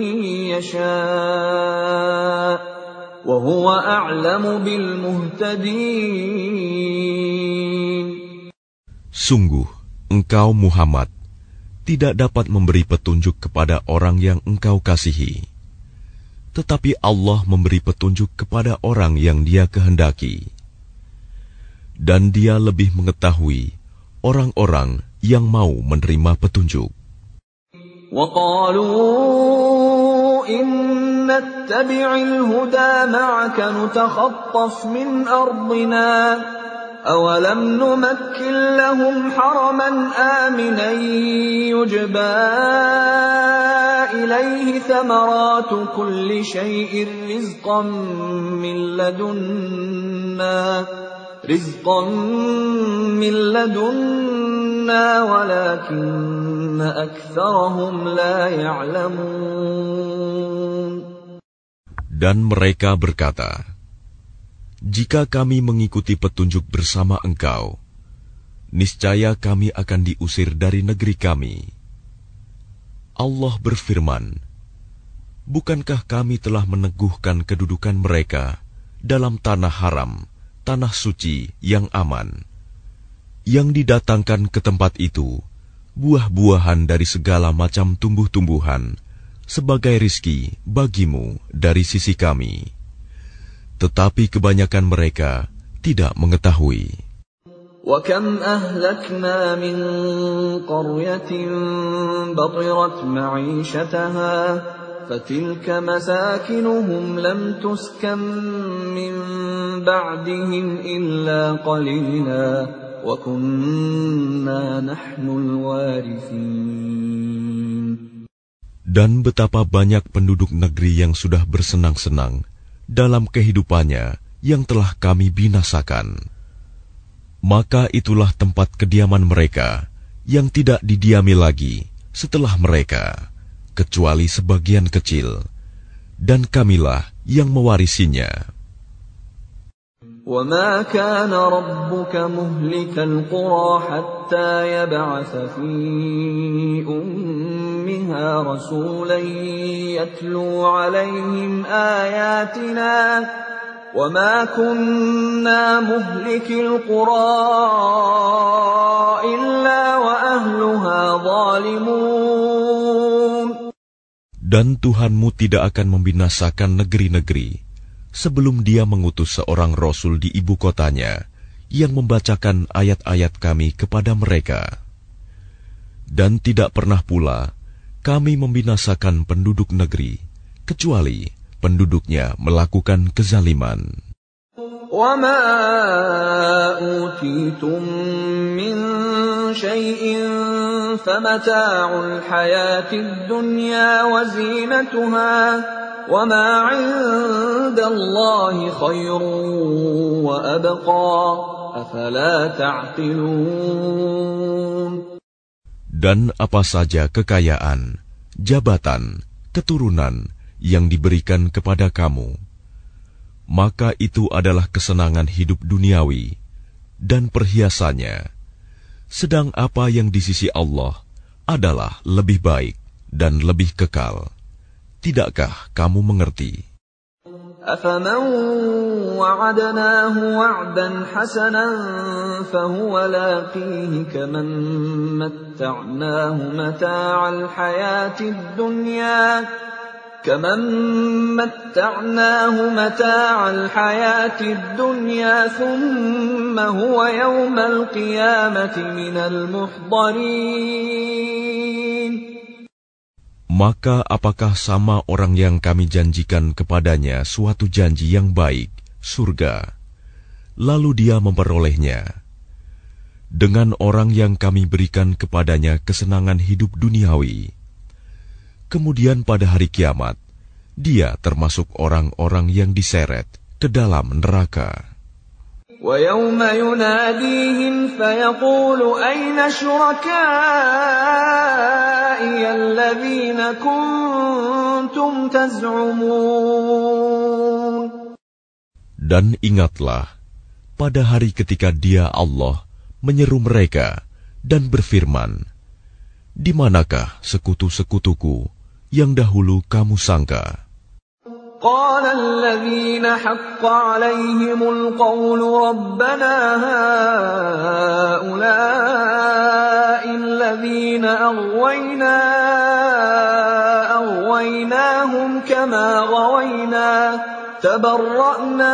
yasha' wa huwa a'lamu bil muhtadin. Sungguh, engkau Muhammad tidak dapat memberi petunjuk kepada orang yang engkau kasihi. Tetapi Allah memberi petunjuk kepada orang yang Dia kehendaki. Dan Dia lebih mengetahui orang-orang yang mau menerima petunjuk. وَقَالُوا إِن نَّتَّبِعِ الْهُدَى مَعَكَ نُتَخَطَّفْ مِنْ أَرْضِنَا أَوَلَمْ نُمَكِّنْ لَهُمْ حَرَمًا آمِنًا يُجْبَى إِلَيْهِ ثَمَرَاتُ كُلِّ شَيْءٍ رِزْقًا مِّن لَّدُنَّا رِزْقًا مِّن لَّدُنَّا وَلَكِنَّ أَكْثَرَهُمْ لَا يَعْلَمُونَ. Dan mereka berkata, jika kami mengikuti petunjuk bersama engkau, niscaya kami akan diusir dari negeri kami. Allah berfirman, bukankah kami telah meneguhkan kedudukan mereka dalam tanah haram, tanah suci yang aman, yang didatangkan ke tempat itu buah-buahan dari segala macam tumbuh-tumbuhan sebagai rizki bagimu dari sisi kami. Tetapi kebanyakan mereka tidak mengetahui. وَكَمْ أَهْلَكْنَا مِنْ قَرْيَةٍ بَطِرَتْ مَعِيشَتَهَا فَتِلْكَ مَسَاكِنُهُمْ لَمْ تُسْكَنْ مِنْ بَعْدِهِمْ إِلَّا قَلِيلًا وَكُنَّا نَحْنُ الْوَارِثِينَ. Dan betapa banyak penduduk negeri yang sudah bersenang-senang dalam kehidupannya yang telah kami binasakan. Maka itulah tempat kediaman mereka yang tidak didiami lagi setelah mereka, kecuali sebagian kecil, dan kamilah yang mewarisinya. وَمَا كَانَ رَبُّكَ مُهْلِكَ الْقُرَى حَتَّى يَبْعَثَ فِي أُمِّهَا رَسُولًا يَتْلُو عَلَيْهِمْ آيَاتِنَا وَمَا كُنَّا مُهْلِكِ الْقُرَى إِلَّا وَأَهْلُهَا ظَالِمُونَ. Dan Tuhanmu tidak akan membinasakan negeri-negeri sebelum Dia mengutus seorang Rasul di ibu kotanya yang membacakan ayat-ayat kami kepada mereka. Dan tidak pernah pula kami membinasakan penduduk negeri, kecuali penduduknya melakukan kezaliman. وَمَا أُوتِيتُم مِّن شَيْءٍ فَمَتَاعُ الْحَيَاةِ الدُّنْيَا وَزِينَتُهَا وَمَا عِندَ اللَّهِ خَيْرٌ وَأَبْقَى أَفَلَا تَعْقِلُونَ. Dan apa saja kekayaan, jabatan, keturunan yang diberikan kepada kamu, maka itu adalah kesenangan hidup duniawi dan perhiasannya. Sedang apa yang di sisi Allah adalah lebih baik dan lebih kekal. Tidakkah kamu mengerti? أَفَمَنْ وَعَدْنَاهُ وَعْدًا حَسَنًا فَهُوَ لَاقِيهِ كَمَنْ مَتَّعْنَاهُ مَتَاعَ الْحَيَاةِ الدُّنْيَا كَمَنْ مَتَّعْنَاهُ مَتَاعَ الْحَيَاةِ الدُّنْيَا ثُمَّ هُوَ يَوْمَ الْقِيَامَةِ مِنَ الْمُحْضَرِينَ. Maka apakah sama orang yang kami janjikan kepadanya suatu janji yang baik, surga, lalu dia memperolehnya, dengan orang yang kami berikan kepadanya kesenangan hidup duniawi, kemudian pada hari kiamat, dia termasuk orang-orang yang diseret ke dalam neraka. وَيَوْمَ يُنَادِيهِمْ فَيَقُولُ أَيْنَ شُرَكَائِيَ الَّذِينَ كُنتُمْ تَزْعُمُونَ. Dan ingatlah pada hari ketika Dia Allah menyeru mereka dan berfirman, di manakah sekutu-sekutuku yang dahulu kamu sangka? قال الذين حق عليهم القول ربنا هؤلاء الذين أغوينا أغويناهم كما غوينا تبرأنا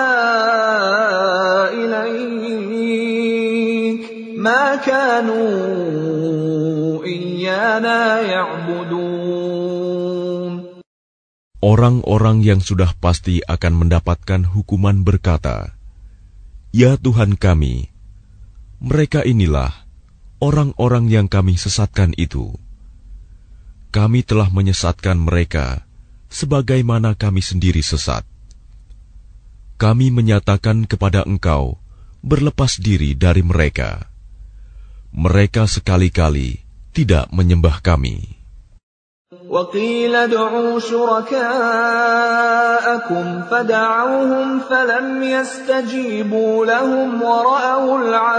إليك ما كانوا إيانا يعبدون. Orang-orang yang sudah pasti akan mendapatkan hukuman berkata, "Ya Tuhan kami, mereka inilah orang-orang yang kami sesatkan itu. Kami telah menyesatkan mereka sebagaimana kami sendiri sesat. Kami menyatakan kepada Engkau berlepas diri dari mereka. Mereka sekali-kali tidak menyembah kami." وَقِيلَ ادْعُوا شُرَكَاءَكُمْ فَدَعَوْهُمْ فَلَمْ يَسْتَجِيبُوا لَهُمْ وَرَأَوُا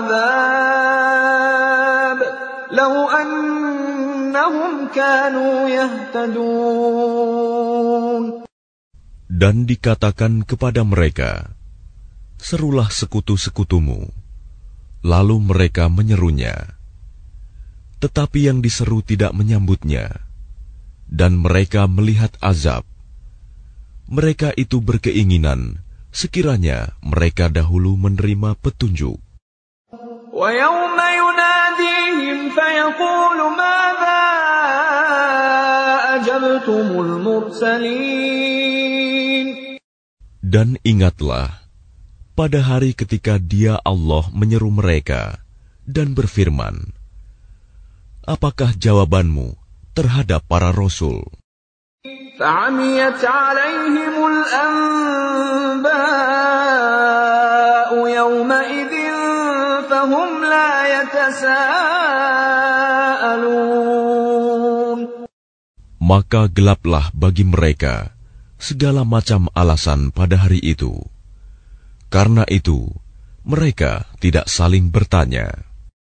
الْعَذَابَ لَوْ أَنَّهُمْ كَانُوا يَهْتَدُونَ. Dan dikatakan kepada mereka, serulah sekutu-sekutumu. Lalu mereka menyerunya. Tetapi yang diseru tidak menyambutnya. Dan mereka melihat azab. Mereka itu berkeinginan sekiranya mereka dahulu menerima petunjuk. وَيَوْمَ يُنَادِيهِمْ فَيَقُولُ مَاذَا أَجَبْتُمُ الْمُرْسَلِينَ. Dan ingatlah pada hari ketika Dia Allah menyeru mereka dan berfirman, apakah jawabanmu terhadap para rasul? فَعَمِيَتْ عَلَيْهِمُ الْأَنْبَاءُ يَوْمَئِذٍ فَهُمْ لَا يَتَسَاءَلُونَ. Maka gelaplah bagi mereka segala macam alasan pada hari itu. Karena itu, mereka tidak saling bertanya.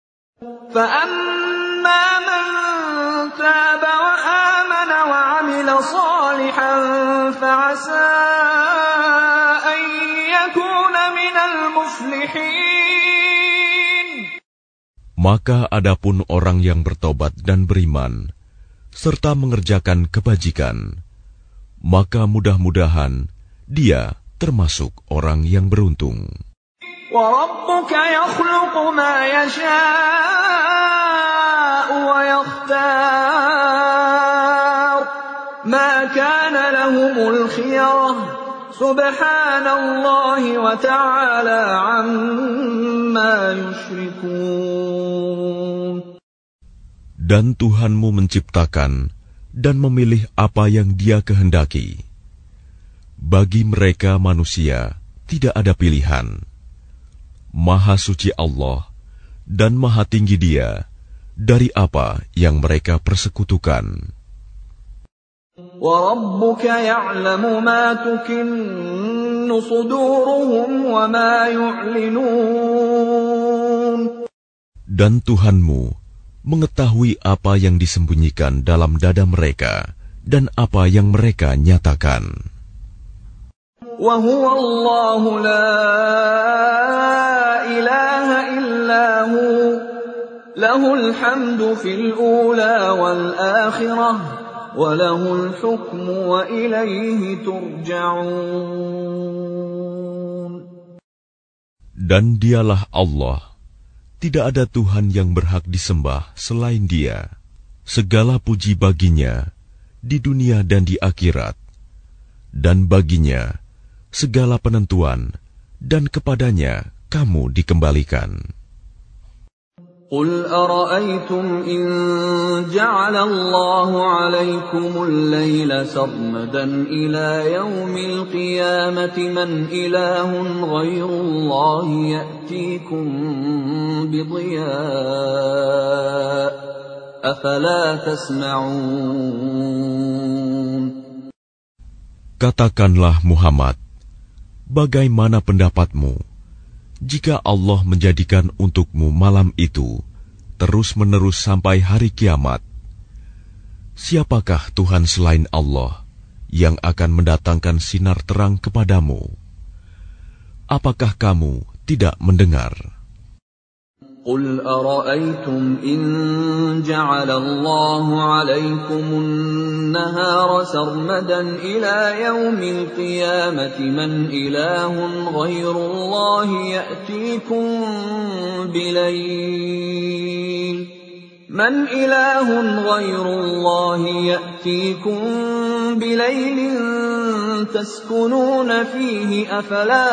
فَأَمَّا مَنْ تَابَ وَآمَنَ وَعَمِلَ صَالِحًا فَعَسَى أَنْ يَكُونَ مِنَ الْمُفْلِحِينَ. Maka adapun orang yang bertobat dan beriman, serta mengerjakan kebajikan, maka mudah-mudahan dia termasuk orang yang beruntung. وَرَبُّكَ يَخْلُقُ مَا يَشَاءُ وَيَخْتَارُ مَا كَانَ لَهُمُ الْخِيَرَةُ سُبْحَانَ اللَّهِ وَتَعَالَى عَمَّا يُشْرِكُونَ. Dan Tuhanmu menciptakan dan memilih apa yang Dia kehendaki. Bagi mereka manusia tidak ada pilihan. Maha suci Allah dan maha tinggi Dia dari apa yang mereka persekutukan. وَرَبُّكَ يَعْلَمُ مَا تُكِنُّ صُدُورُهُمْ وَمَا يُعْلِنُونَ. Dan Tuhanmu mengetahui apa yang disembunyikan dalam dada mereka dan apa yang mereka nyatakan. وَهُوَ اللَّهُ لَا إِلَهَ إِلَّا هُوَ لَهُ الْحَمْدُ فِي الْأُولَى وَالْآخِرَةِ وَلَهُ الْحُكْمُ وَإِلَيْهِ تُرْجَعُونَ. Dan Dialah Allah, tidak ada Tuhan yang berhak disembah selain Dia. Segala puji baginya, di dunia dan di akhirat, dan baginya segala penentuan, dan kepadanya kamu dikembalikan. قل أرأيتم إن جعل الله عليكم الليل سرمدا إلى يوم القيامة من إله غير الله يأتيكم بضياء أفلا تسمعون. Katakanlah Muhammad, bagaimana pendapatmu jika Allah menjadikan untukmu malam itu terus-menerus sampai hari kiamat? Siapakah Tuhan selain Allah yang akan mendatangkan sinar terang kepadamu? Apakah kamu tidak mendengar? قل أرأيتم إن جعل الله عليكم النهار سرمدا إلى يوم القيامة من إله غير الله يأتيكم بليل من إله غير الله يأتيكم بليل تسكنون فيه أفلا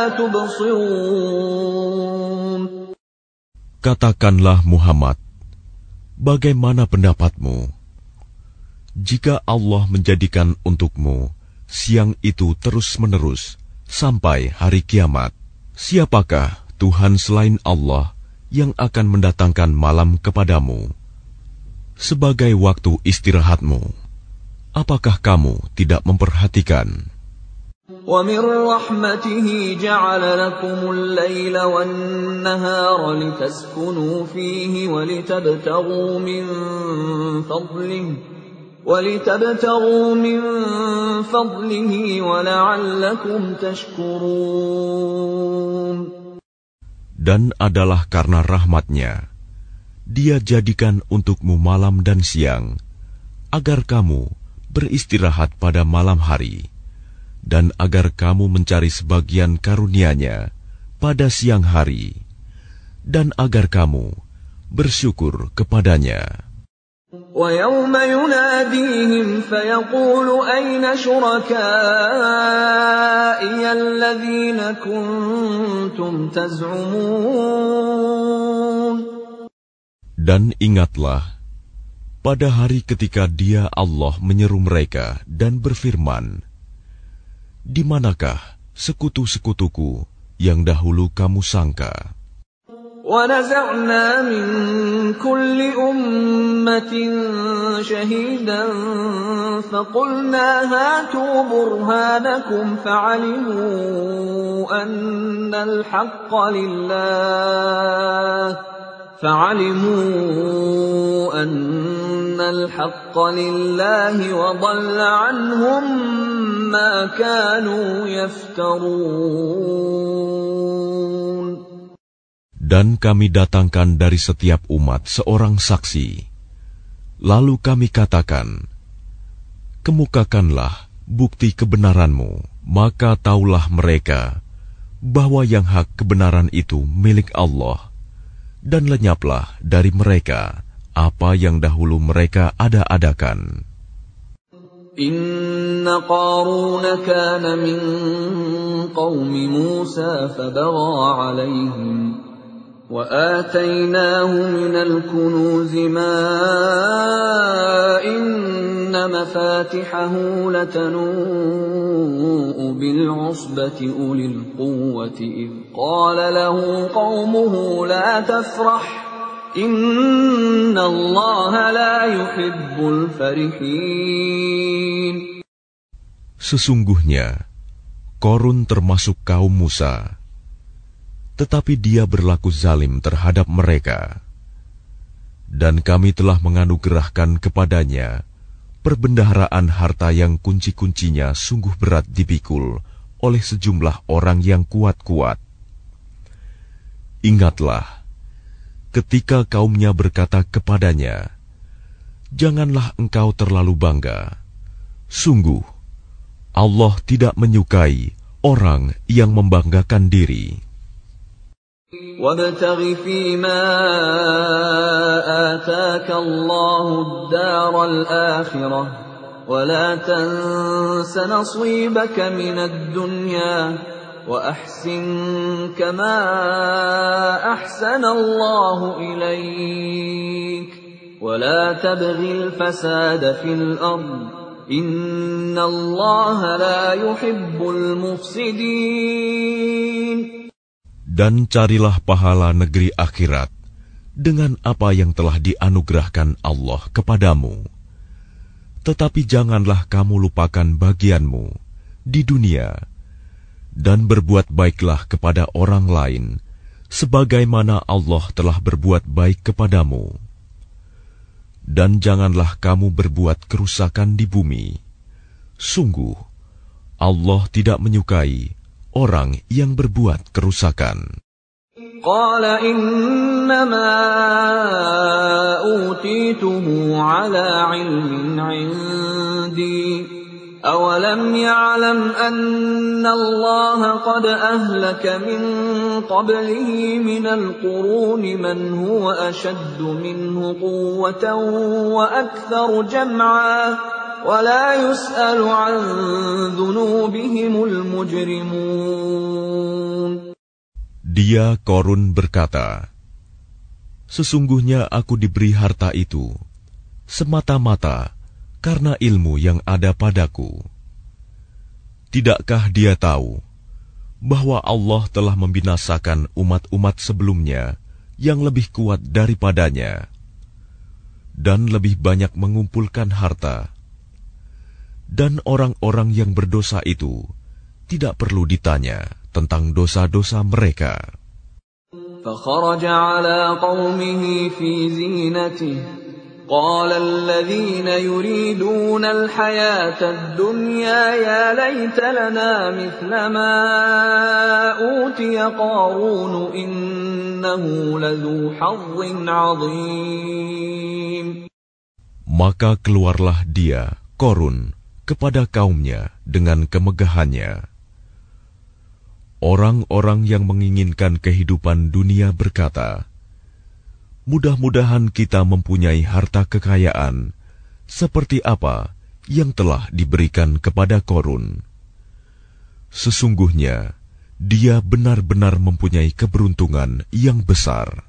تبصرون. Katakanlah Muhammad, bagaimana pendapatmu jika Allah menjadikan untukmu siang itu terus-menerus sampai hari kiamat? Siapakah Tuhan selain Allah yang akan mendatangkan malam kepadamu sebagai waktu istirahatmu? Apakah kamu tidak memperhatikan? وَمِنْ رَحْمَتِهِ جَعَلَ لَكُمُ اللَّيْلَ وَالنَّهَارَ لِتَسْكُنُوا فِيهِ وَلِتَبْتَغُوا مِنْ فَضْلِهِ وَلِتَبْتَغُوا مِنْ فَضْلِهِ وَلَعَلَّكُمْ تَشْكُرُونَ. Dan adalah karena rahmat-Nya Dia jadikan untukmu malam dan siang agar kamu beristirahat pada malam hari, dan agar kamu mencari sebagian karunia-Nya pada siang hari, dan agar kamu bersyukur kepadanya. وَيَوْمَ يُنَادِيهِمْ فَيَقُولُ أَيْنَ شُرَكَائِيَ الَّذِينَ كُنتُمْ تَزْعُمُونَ. Dan ingatlah pada hari ketika Dia Allah menyeru mereka dan berfirman, di manakah sekutu-sekutuku yang dahulu kamu sangka? وَنَزَعْنَا مِنْ كُلِّ أُمَّةٍ شَهِيدًا فَقُلْنَا هَاتُوا بُرْهَانَكُمْ فَعَلِمُوا أَنَّ الْحَقَّ لِلَّهِ فَعَلِمُوا أَنَّ الْحَقَّ لِلَّهِ وَضَلَّ عَنْهُمْ مَا كَانُوا يَفْتَرُونَ. Dan kami datangkan dari setiap umat seorang saksi. Lalu kami katakan, kemukakanlah bukti kebenaranmu. Maka taulah mereka bahwa yang hak kebenaran itu milik Allah, dan lenyaplah dari mereka apa yang dahulu mereka ada-adakan. Inna Qaruna kana min qawmi Musa fabagha alayhim wa atainahu minal kunuzi ma inna mafatihahu latanu'u bil usbati ulil quwwati idh qala lahu qawmuhu la tafrah Inna Allah la yuhibbul farihin. Sesungguhnya Qarun termasuk kaum Musa, tetapi dia berlaku zalim terhadap mereka. Dan kami telah menganugerahkan kepadanya perbendaharaan harta yang kunci-kuncinya sungguh berat dipikul oleh sejumlah orang yang kuat-kuat. Ingatlah ketika kaumnya berkata kepadanya, janganlah engkau terlalu bangga. Sungguh, Allah tidak menyukai orang yang membanggakan diri. وَابْتَغِ فِيمَا آتَاكَ اللَّهُ الدَّارَ الْآخِرَةَ ولا تنس نصيبك من الدنيا وأحسن كما أحسن الله إليك ولا تبغ الفساد في الأرض إن الله لا يحب المفسدين. Dan carilah pahala negeri akhirat dengan apa yang telah dianugerahkan Allah kepadamu. Tetapi janganlah kamu lupakan bagianmu di dunia, dan berbuat baiklah kepada orang lain, sebagaimana Allah telah berbuat baik kepadamu. Dan janganlah kamu berbuat kerusakan di bumi. Sungguh, Allah tidak menyukai orang yang berbuat kerusakan. Qala innama utituhu ala ilmin indi awalam ya'lam anna Allah qad ahlaka min qablihi minal quruni man huwa ashaddu minhu quwwatan wa aktharu jam'a wa la yus'alu an dhunubihimul mujrimun. Dia Korun berkata, sesungguhnya aku diberi harta itu semata-mata karena ilmu yang ada padaku. Tidakkah dia tahu bahwa Allah telah membinasakan umat-umat sebelumnya yang lebih kuat daripadanya dan lebih banyak mengumpulkan harta, dan orang-orang yang berdosa itu tidak perlu ditanya tentang dosa-dosa mereka. فخرج على قومه في زينته قال الذين يريدون الحياة الدنيا يا ليت لنا مثل ما أوتي قارون إنه لذو حظ عظيم. Maka keluarlah dia, Korun, kepada kaumnya dengan kemegahannya. Orang-orang yang menginginkan kehidupan dunia berkata, mudah-mudahan kita mempunyai harta kekayaan seperti apa yang telah diberikan kepada Korun. Sesungguhnya dia benar-benar mempunyai keberuntungan yang besar.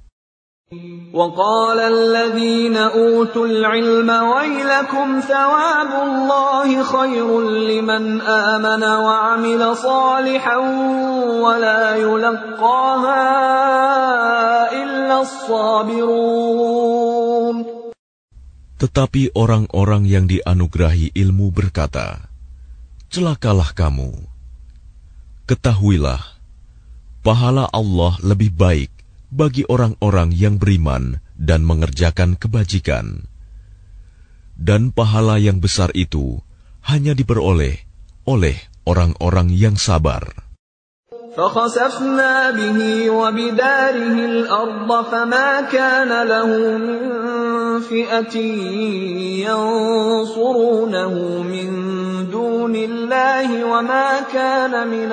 وقال الذين أوتوا العلم ويلكم ثواب الله خير لمن آمن وعمل صالحا ولا يلقاها إلا الصابرون. Tetapi orang-orang yang dianugerahi ilmu berkata, celakalah kamu. Ketahuilah, pahala Allah lebih baik bagi orang-orang yang beriman dan mengerjakan kebajikan. Dan pahala yang besar itu hanya diperoleh oleh orang-orang yang sabar. فَخَسَفْنَا بِهِ وَبِدَارِهِ الْأَرْضَ فَمَا كَانَ لَهُ مِنْ فِئَةٍ يَنْصُرُونَهُ مِنْ دُونِ اللَّهِ وَمَا كَانَ مِنَ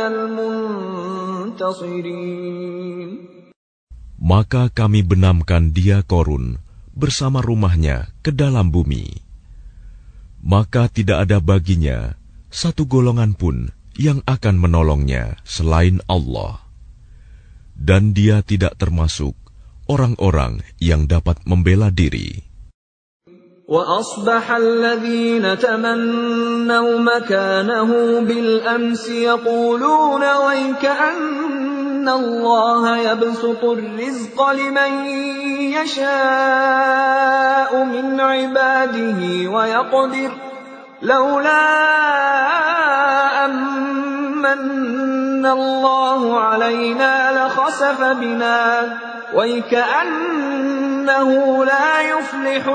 الْمُنْتَصِرِينَ. Maka kami benamkan dia Korun bersama rumahnya ke dalam bumi. Maka tidak ada baginya satu golongan pun yang akan menolongnya selain Allah. Dan dia tidak termasuk orang-orang yang dapat membela diri. وَأَصْبَحَ الَّذِينَ تَمَنَّوْا مَكَانَهُ بِالْأَمْسِ يَقُولُونَ وَيْكَأَنَّ اللَّهَ يَبْسُطُ الرِّزْقَ لِمَن يَشَاءُ مِنْ عِبَادِهِ وَيَقْدِرُ لَوْلَا أَمَّنَّ اللَّهُ عَلَيْنَا لَخَسَفَ بِنَا وَيْكَأَنَّهُ لَا يُفْلِحُ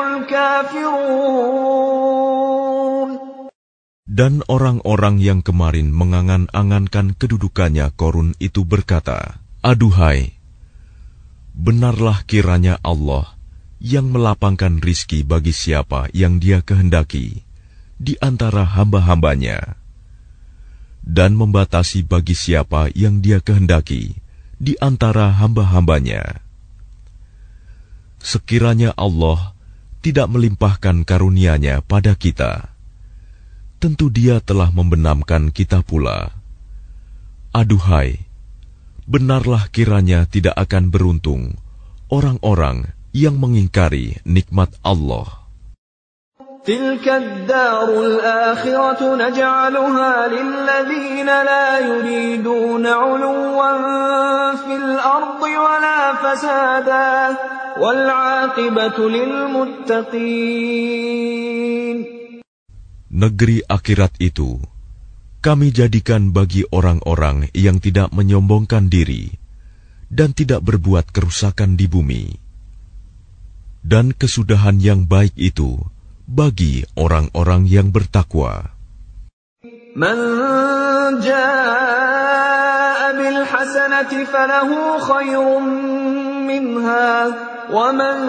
الْكَافِرُونَ. Dan orang-orang yang kemarin mengangan-angankan kedudukannya Korun itu berkata, aduhai, benarlah kiranya Allah yang melapangkan rizki bagi siapa yang dia kehendaki di antara hamba-hambanya, dan membatasi bagi siapa yang dia kehendaki di antara hamba-hambanya. Sekiranya Allah tidak melimpahkan karunia-Nya pada kita, tentu Dia telah membenamkan kita pula. Aduhai, benarlah kiranya tidak akan beruntung orang-orang yang mengingkari nikmat Allah. تلك الدار الآخرة نجعلها للذين لا يريدون علوا في الأرض ولا فسادا والعاقبة للمتقين. Negeri akhirat itu kami jadikan bagi orang-orang yang tidak menyombongkan diri dan tidak berbuat kerusakan di bumi. Dan kesudahan yang baik itu bagi orang-orang yang bertakwa. Man jaa bil hasanati falahu khairun minha wa man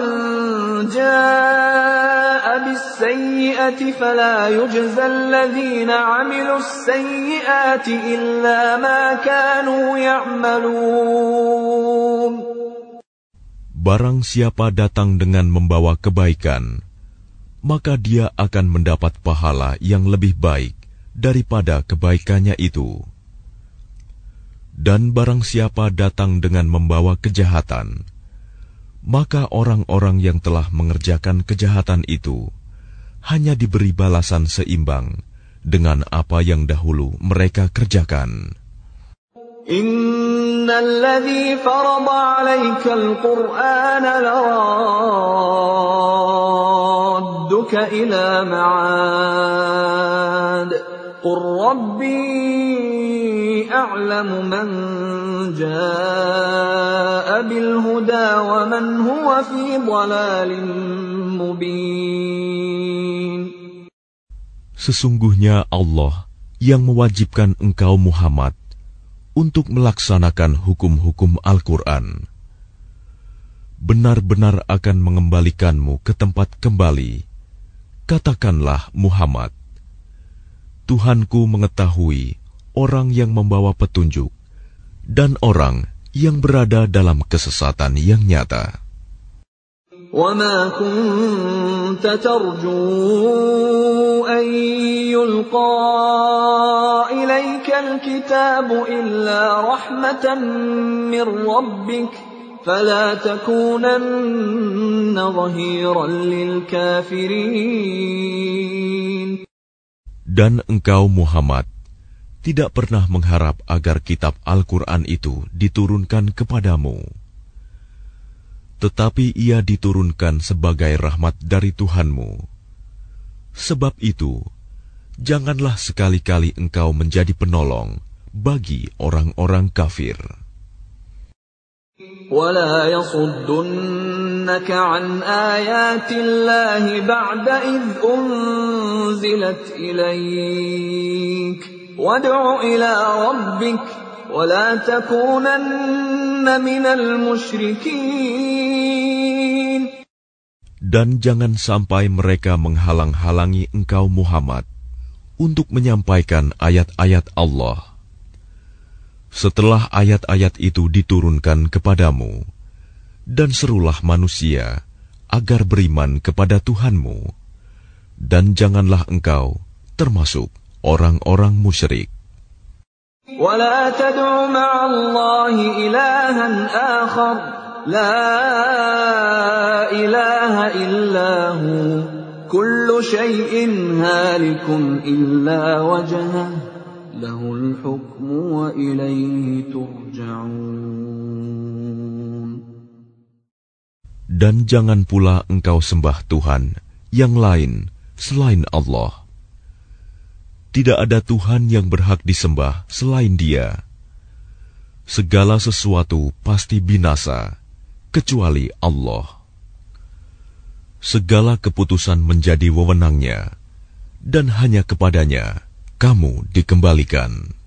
jaa bis sayyi'ati fala yujza alladhina 'amilus sayyi'ati illa ma kanu ya'malun. Barang siapa datang dengan membawa kebaikan, maka dia akan mendapat pahala yang lebih baik daripada kebaikannya itu. Dan barang siapa datang dengan membawa kejahatan, maka orang-orang yang telah mengerjakan kejahatan itu hanya diberi balasan seimbang dengan apa yang dahulu mereka kerjakan. Innal ladzi farada 'alaikal Qur'ana laradduka ila ma'ad qur rabbi a'lamu man jaa'a bil huda wa man huwa fi dhalalin mubin. Sesungguhnya Allah yang mewajibkan engkau Muhammad untuk melaksanakan hukum-hukum Al-Quran, benar-benar akan mengembalikanmu ke tempat kembali. Katakanlah Muhammad, Tuhanku mengetahui orang yang membawa petunjuk dan orang yang berada dalam kesesatan yang nyata. وَمَا كُنْتَ تَرْجُو أَنْ يُلْقَى إِلَيْكَ الْكِتَابُ إِلَّا رَحْمَةً مِّنْ رَبِّكَ فَلَا تَكُونَنَّ ظَهِيرًا لِلْكَافِرِينَ. Dan engkau Muhammad tidak pernah mengharap agar kitab Al-Quran itu diturunkan kepadamu. Tetapi ia diturunkan sebagai rahmat dari Tuhanmu. Sebab itu, janganlah sekali-kali engkau menjadi penolong bagi orang-orang kafir. وَلَا يَصُدُّنَّكَ عَنْ آيَاتِ اللَّهِ بَعْدَ إِذْ أُنْزِلَتْ إِلَيْكَ وَادْعُ إِلَى رَبِّكَ وَلَا تَكُونَنَّ مِنَ الْمُشْرِكِينَ. Dan jangan sampai mereka menghalang-halangi engkau Muhammad untuk menyampaikan ayat-ayat Allah. Setelah ayat-ayat itu diturunkan kepadamu, dan serulah manusia agar beriman kepada Tuhanmu, dan janganlah engkau termasuk orang-orang musyrik. وَلَا تَدْعُ مَعَ اللَّهِ إِلَٰهًا آخَرَ لَا إِلَٰهَ إِلَّا هُوَ كُلُّ شَيْءٍ هَالِكٌ إِلَّا وَجْهَهُ لَهُ الْحُكْمُ وَإِلَيْهِ تُرْجَعُونَ. Dan jangan pula engkau sembah Tuhan yang lain selain Allah. Tidak ada Tuhan yang berhak disembah selain Dia. Segala sesuatu pasti binasa, kecuali Allah. Segala keputusan menjadi wewenang-Nya, dan hanya kepadanya kamu dikembalikan.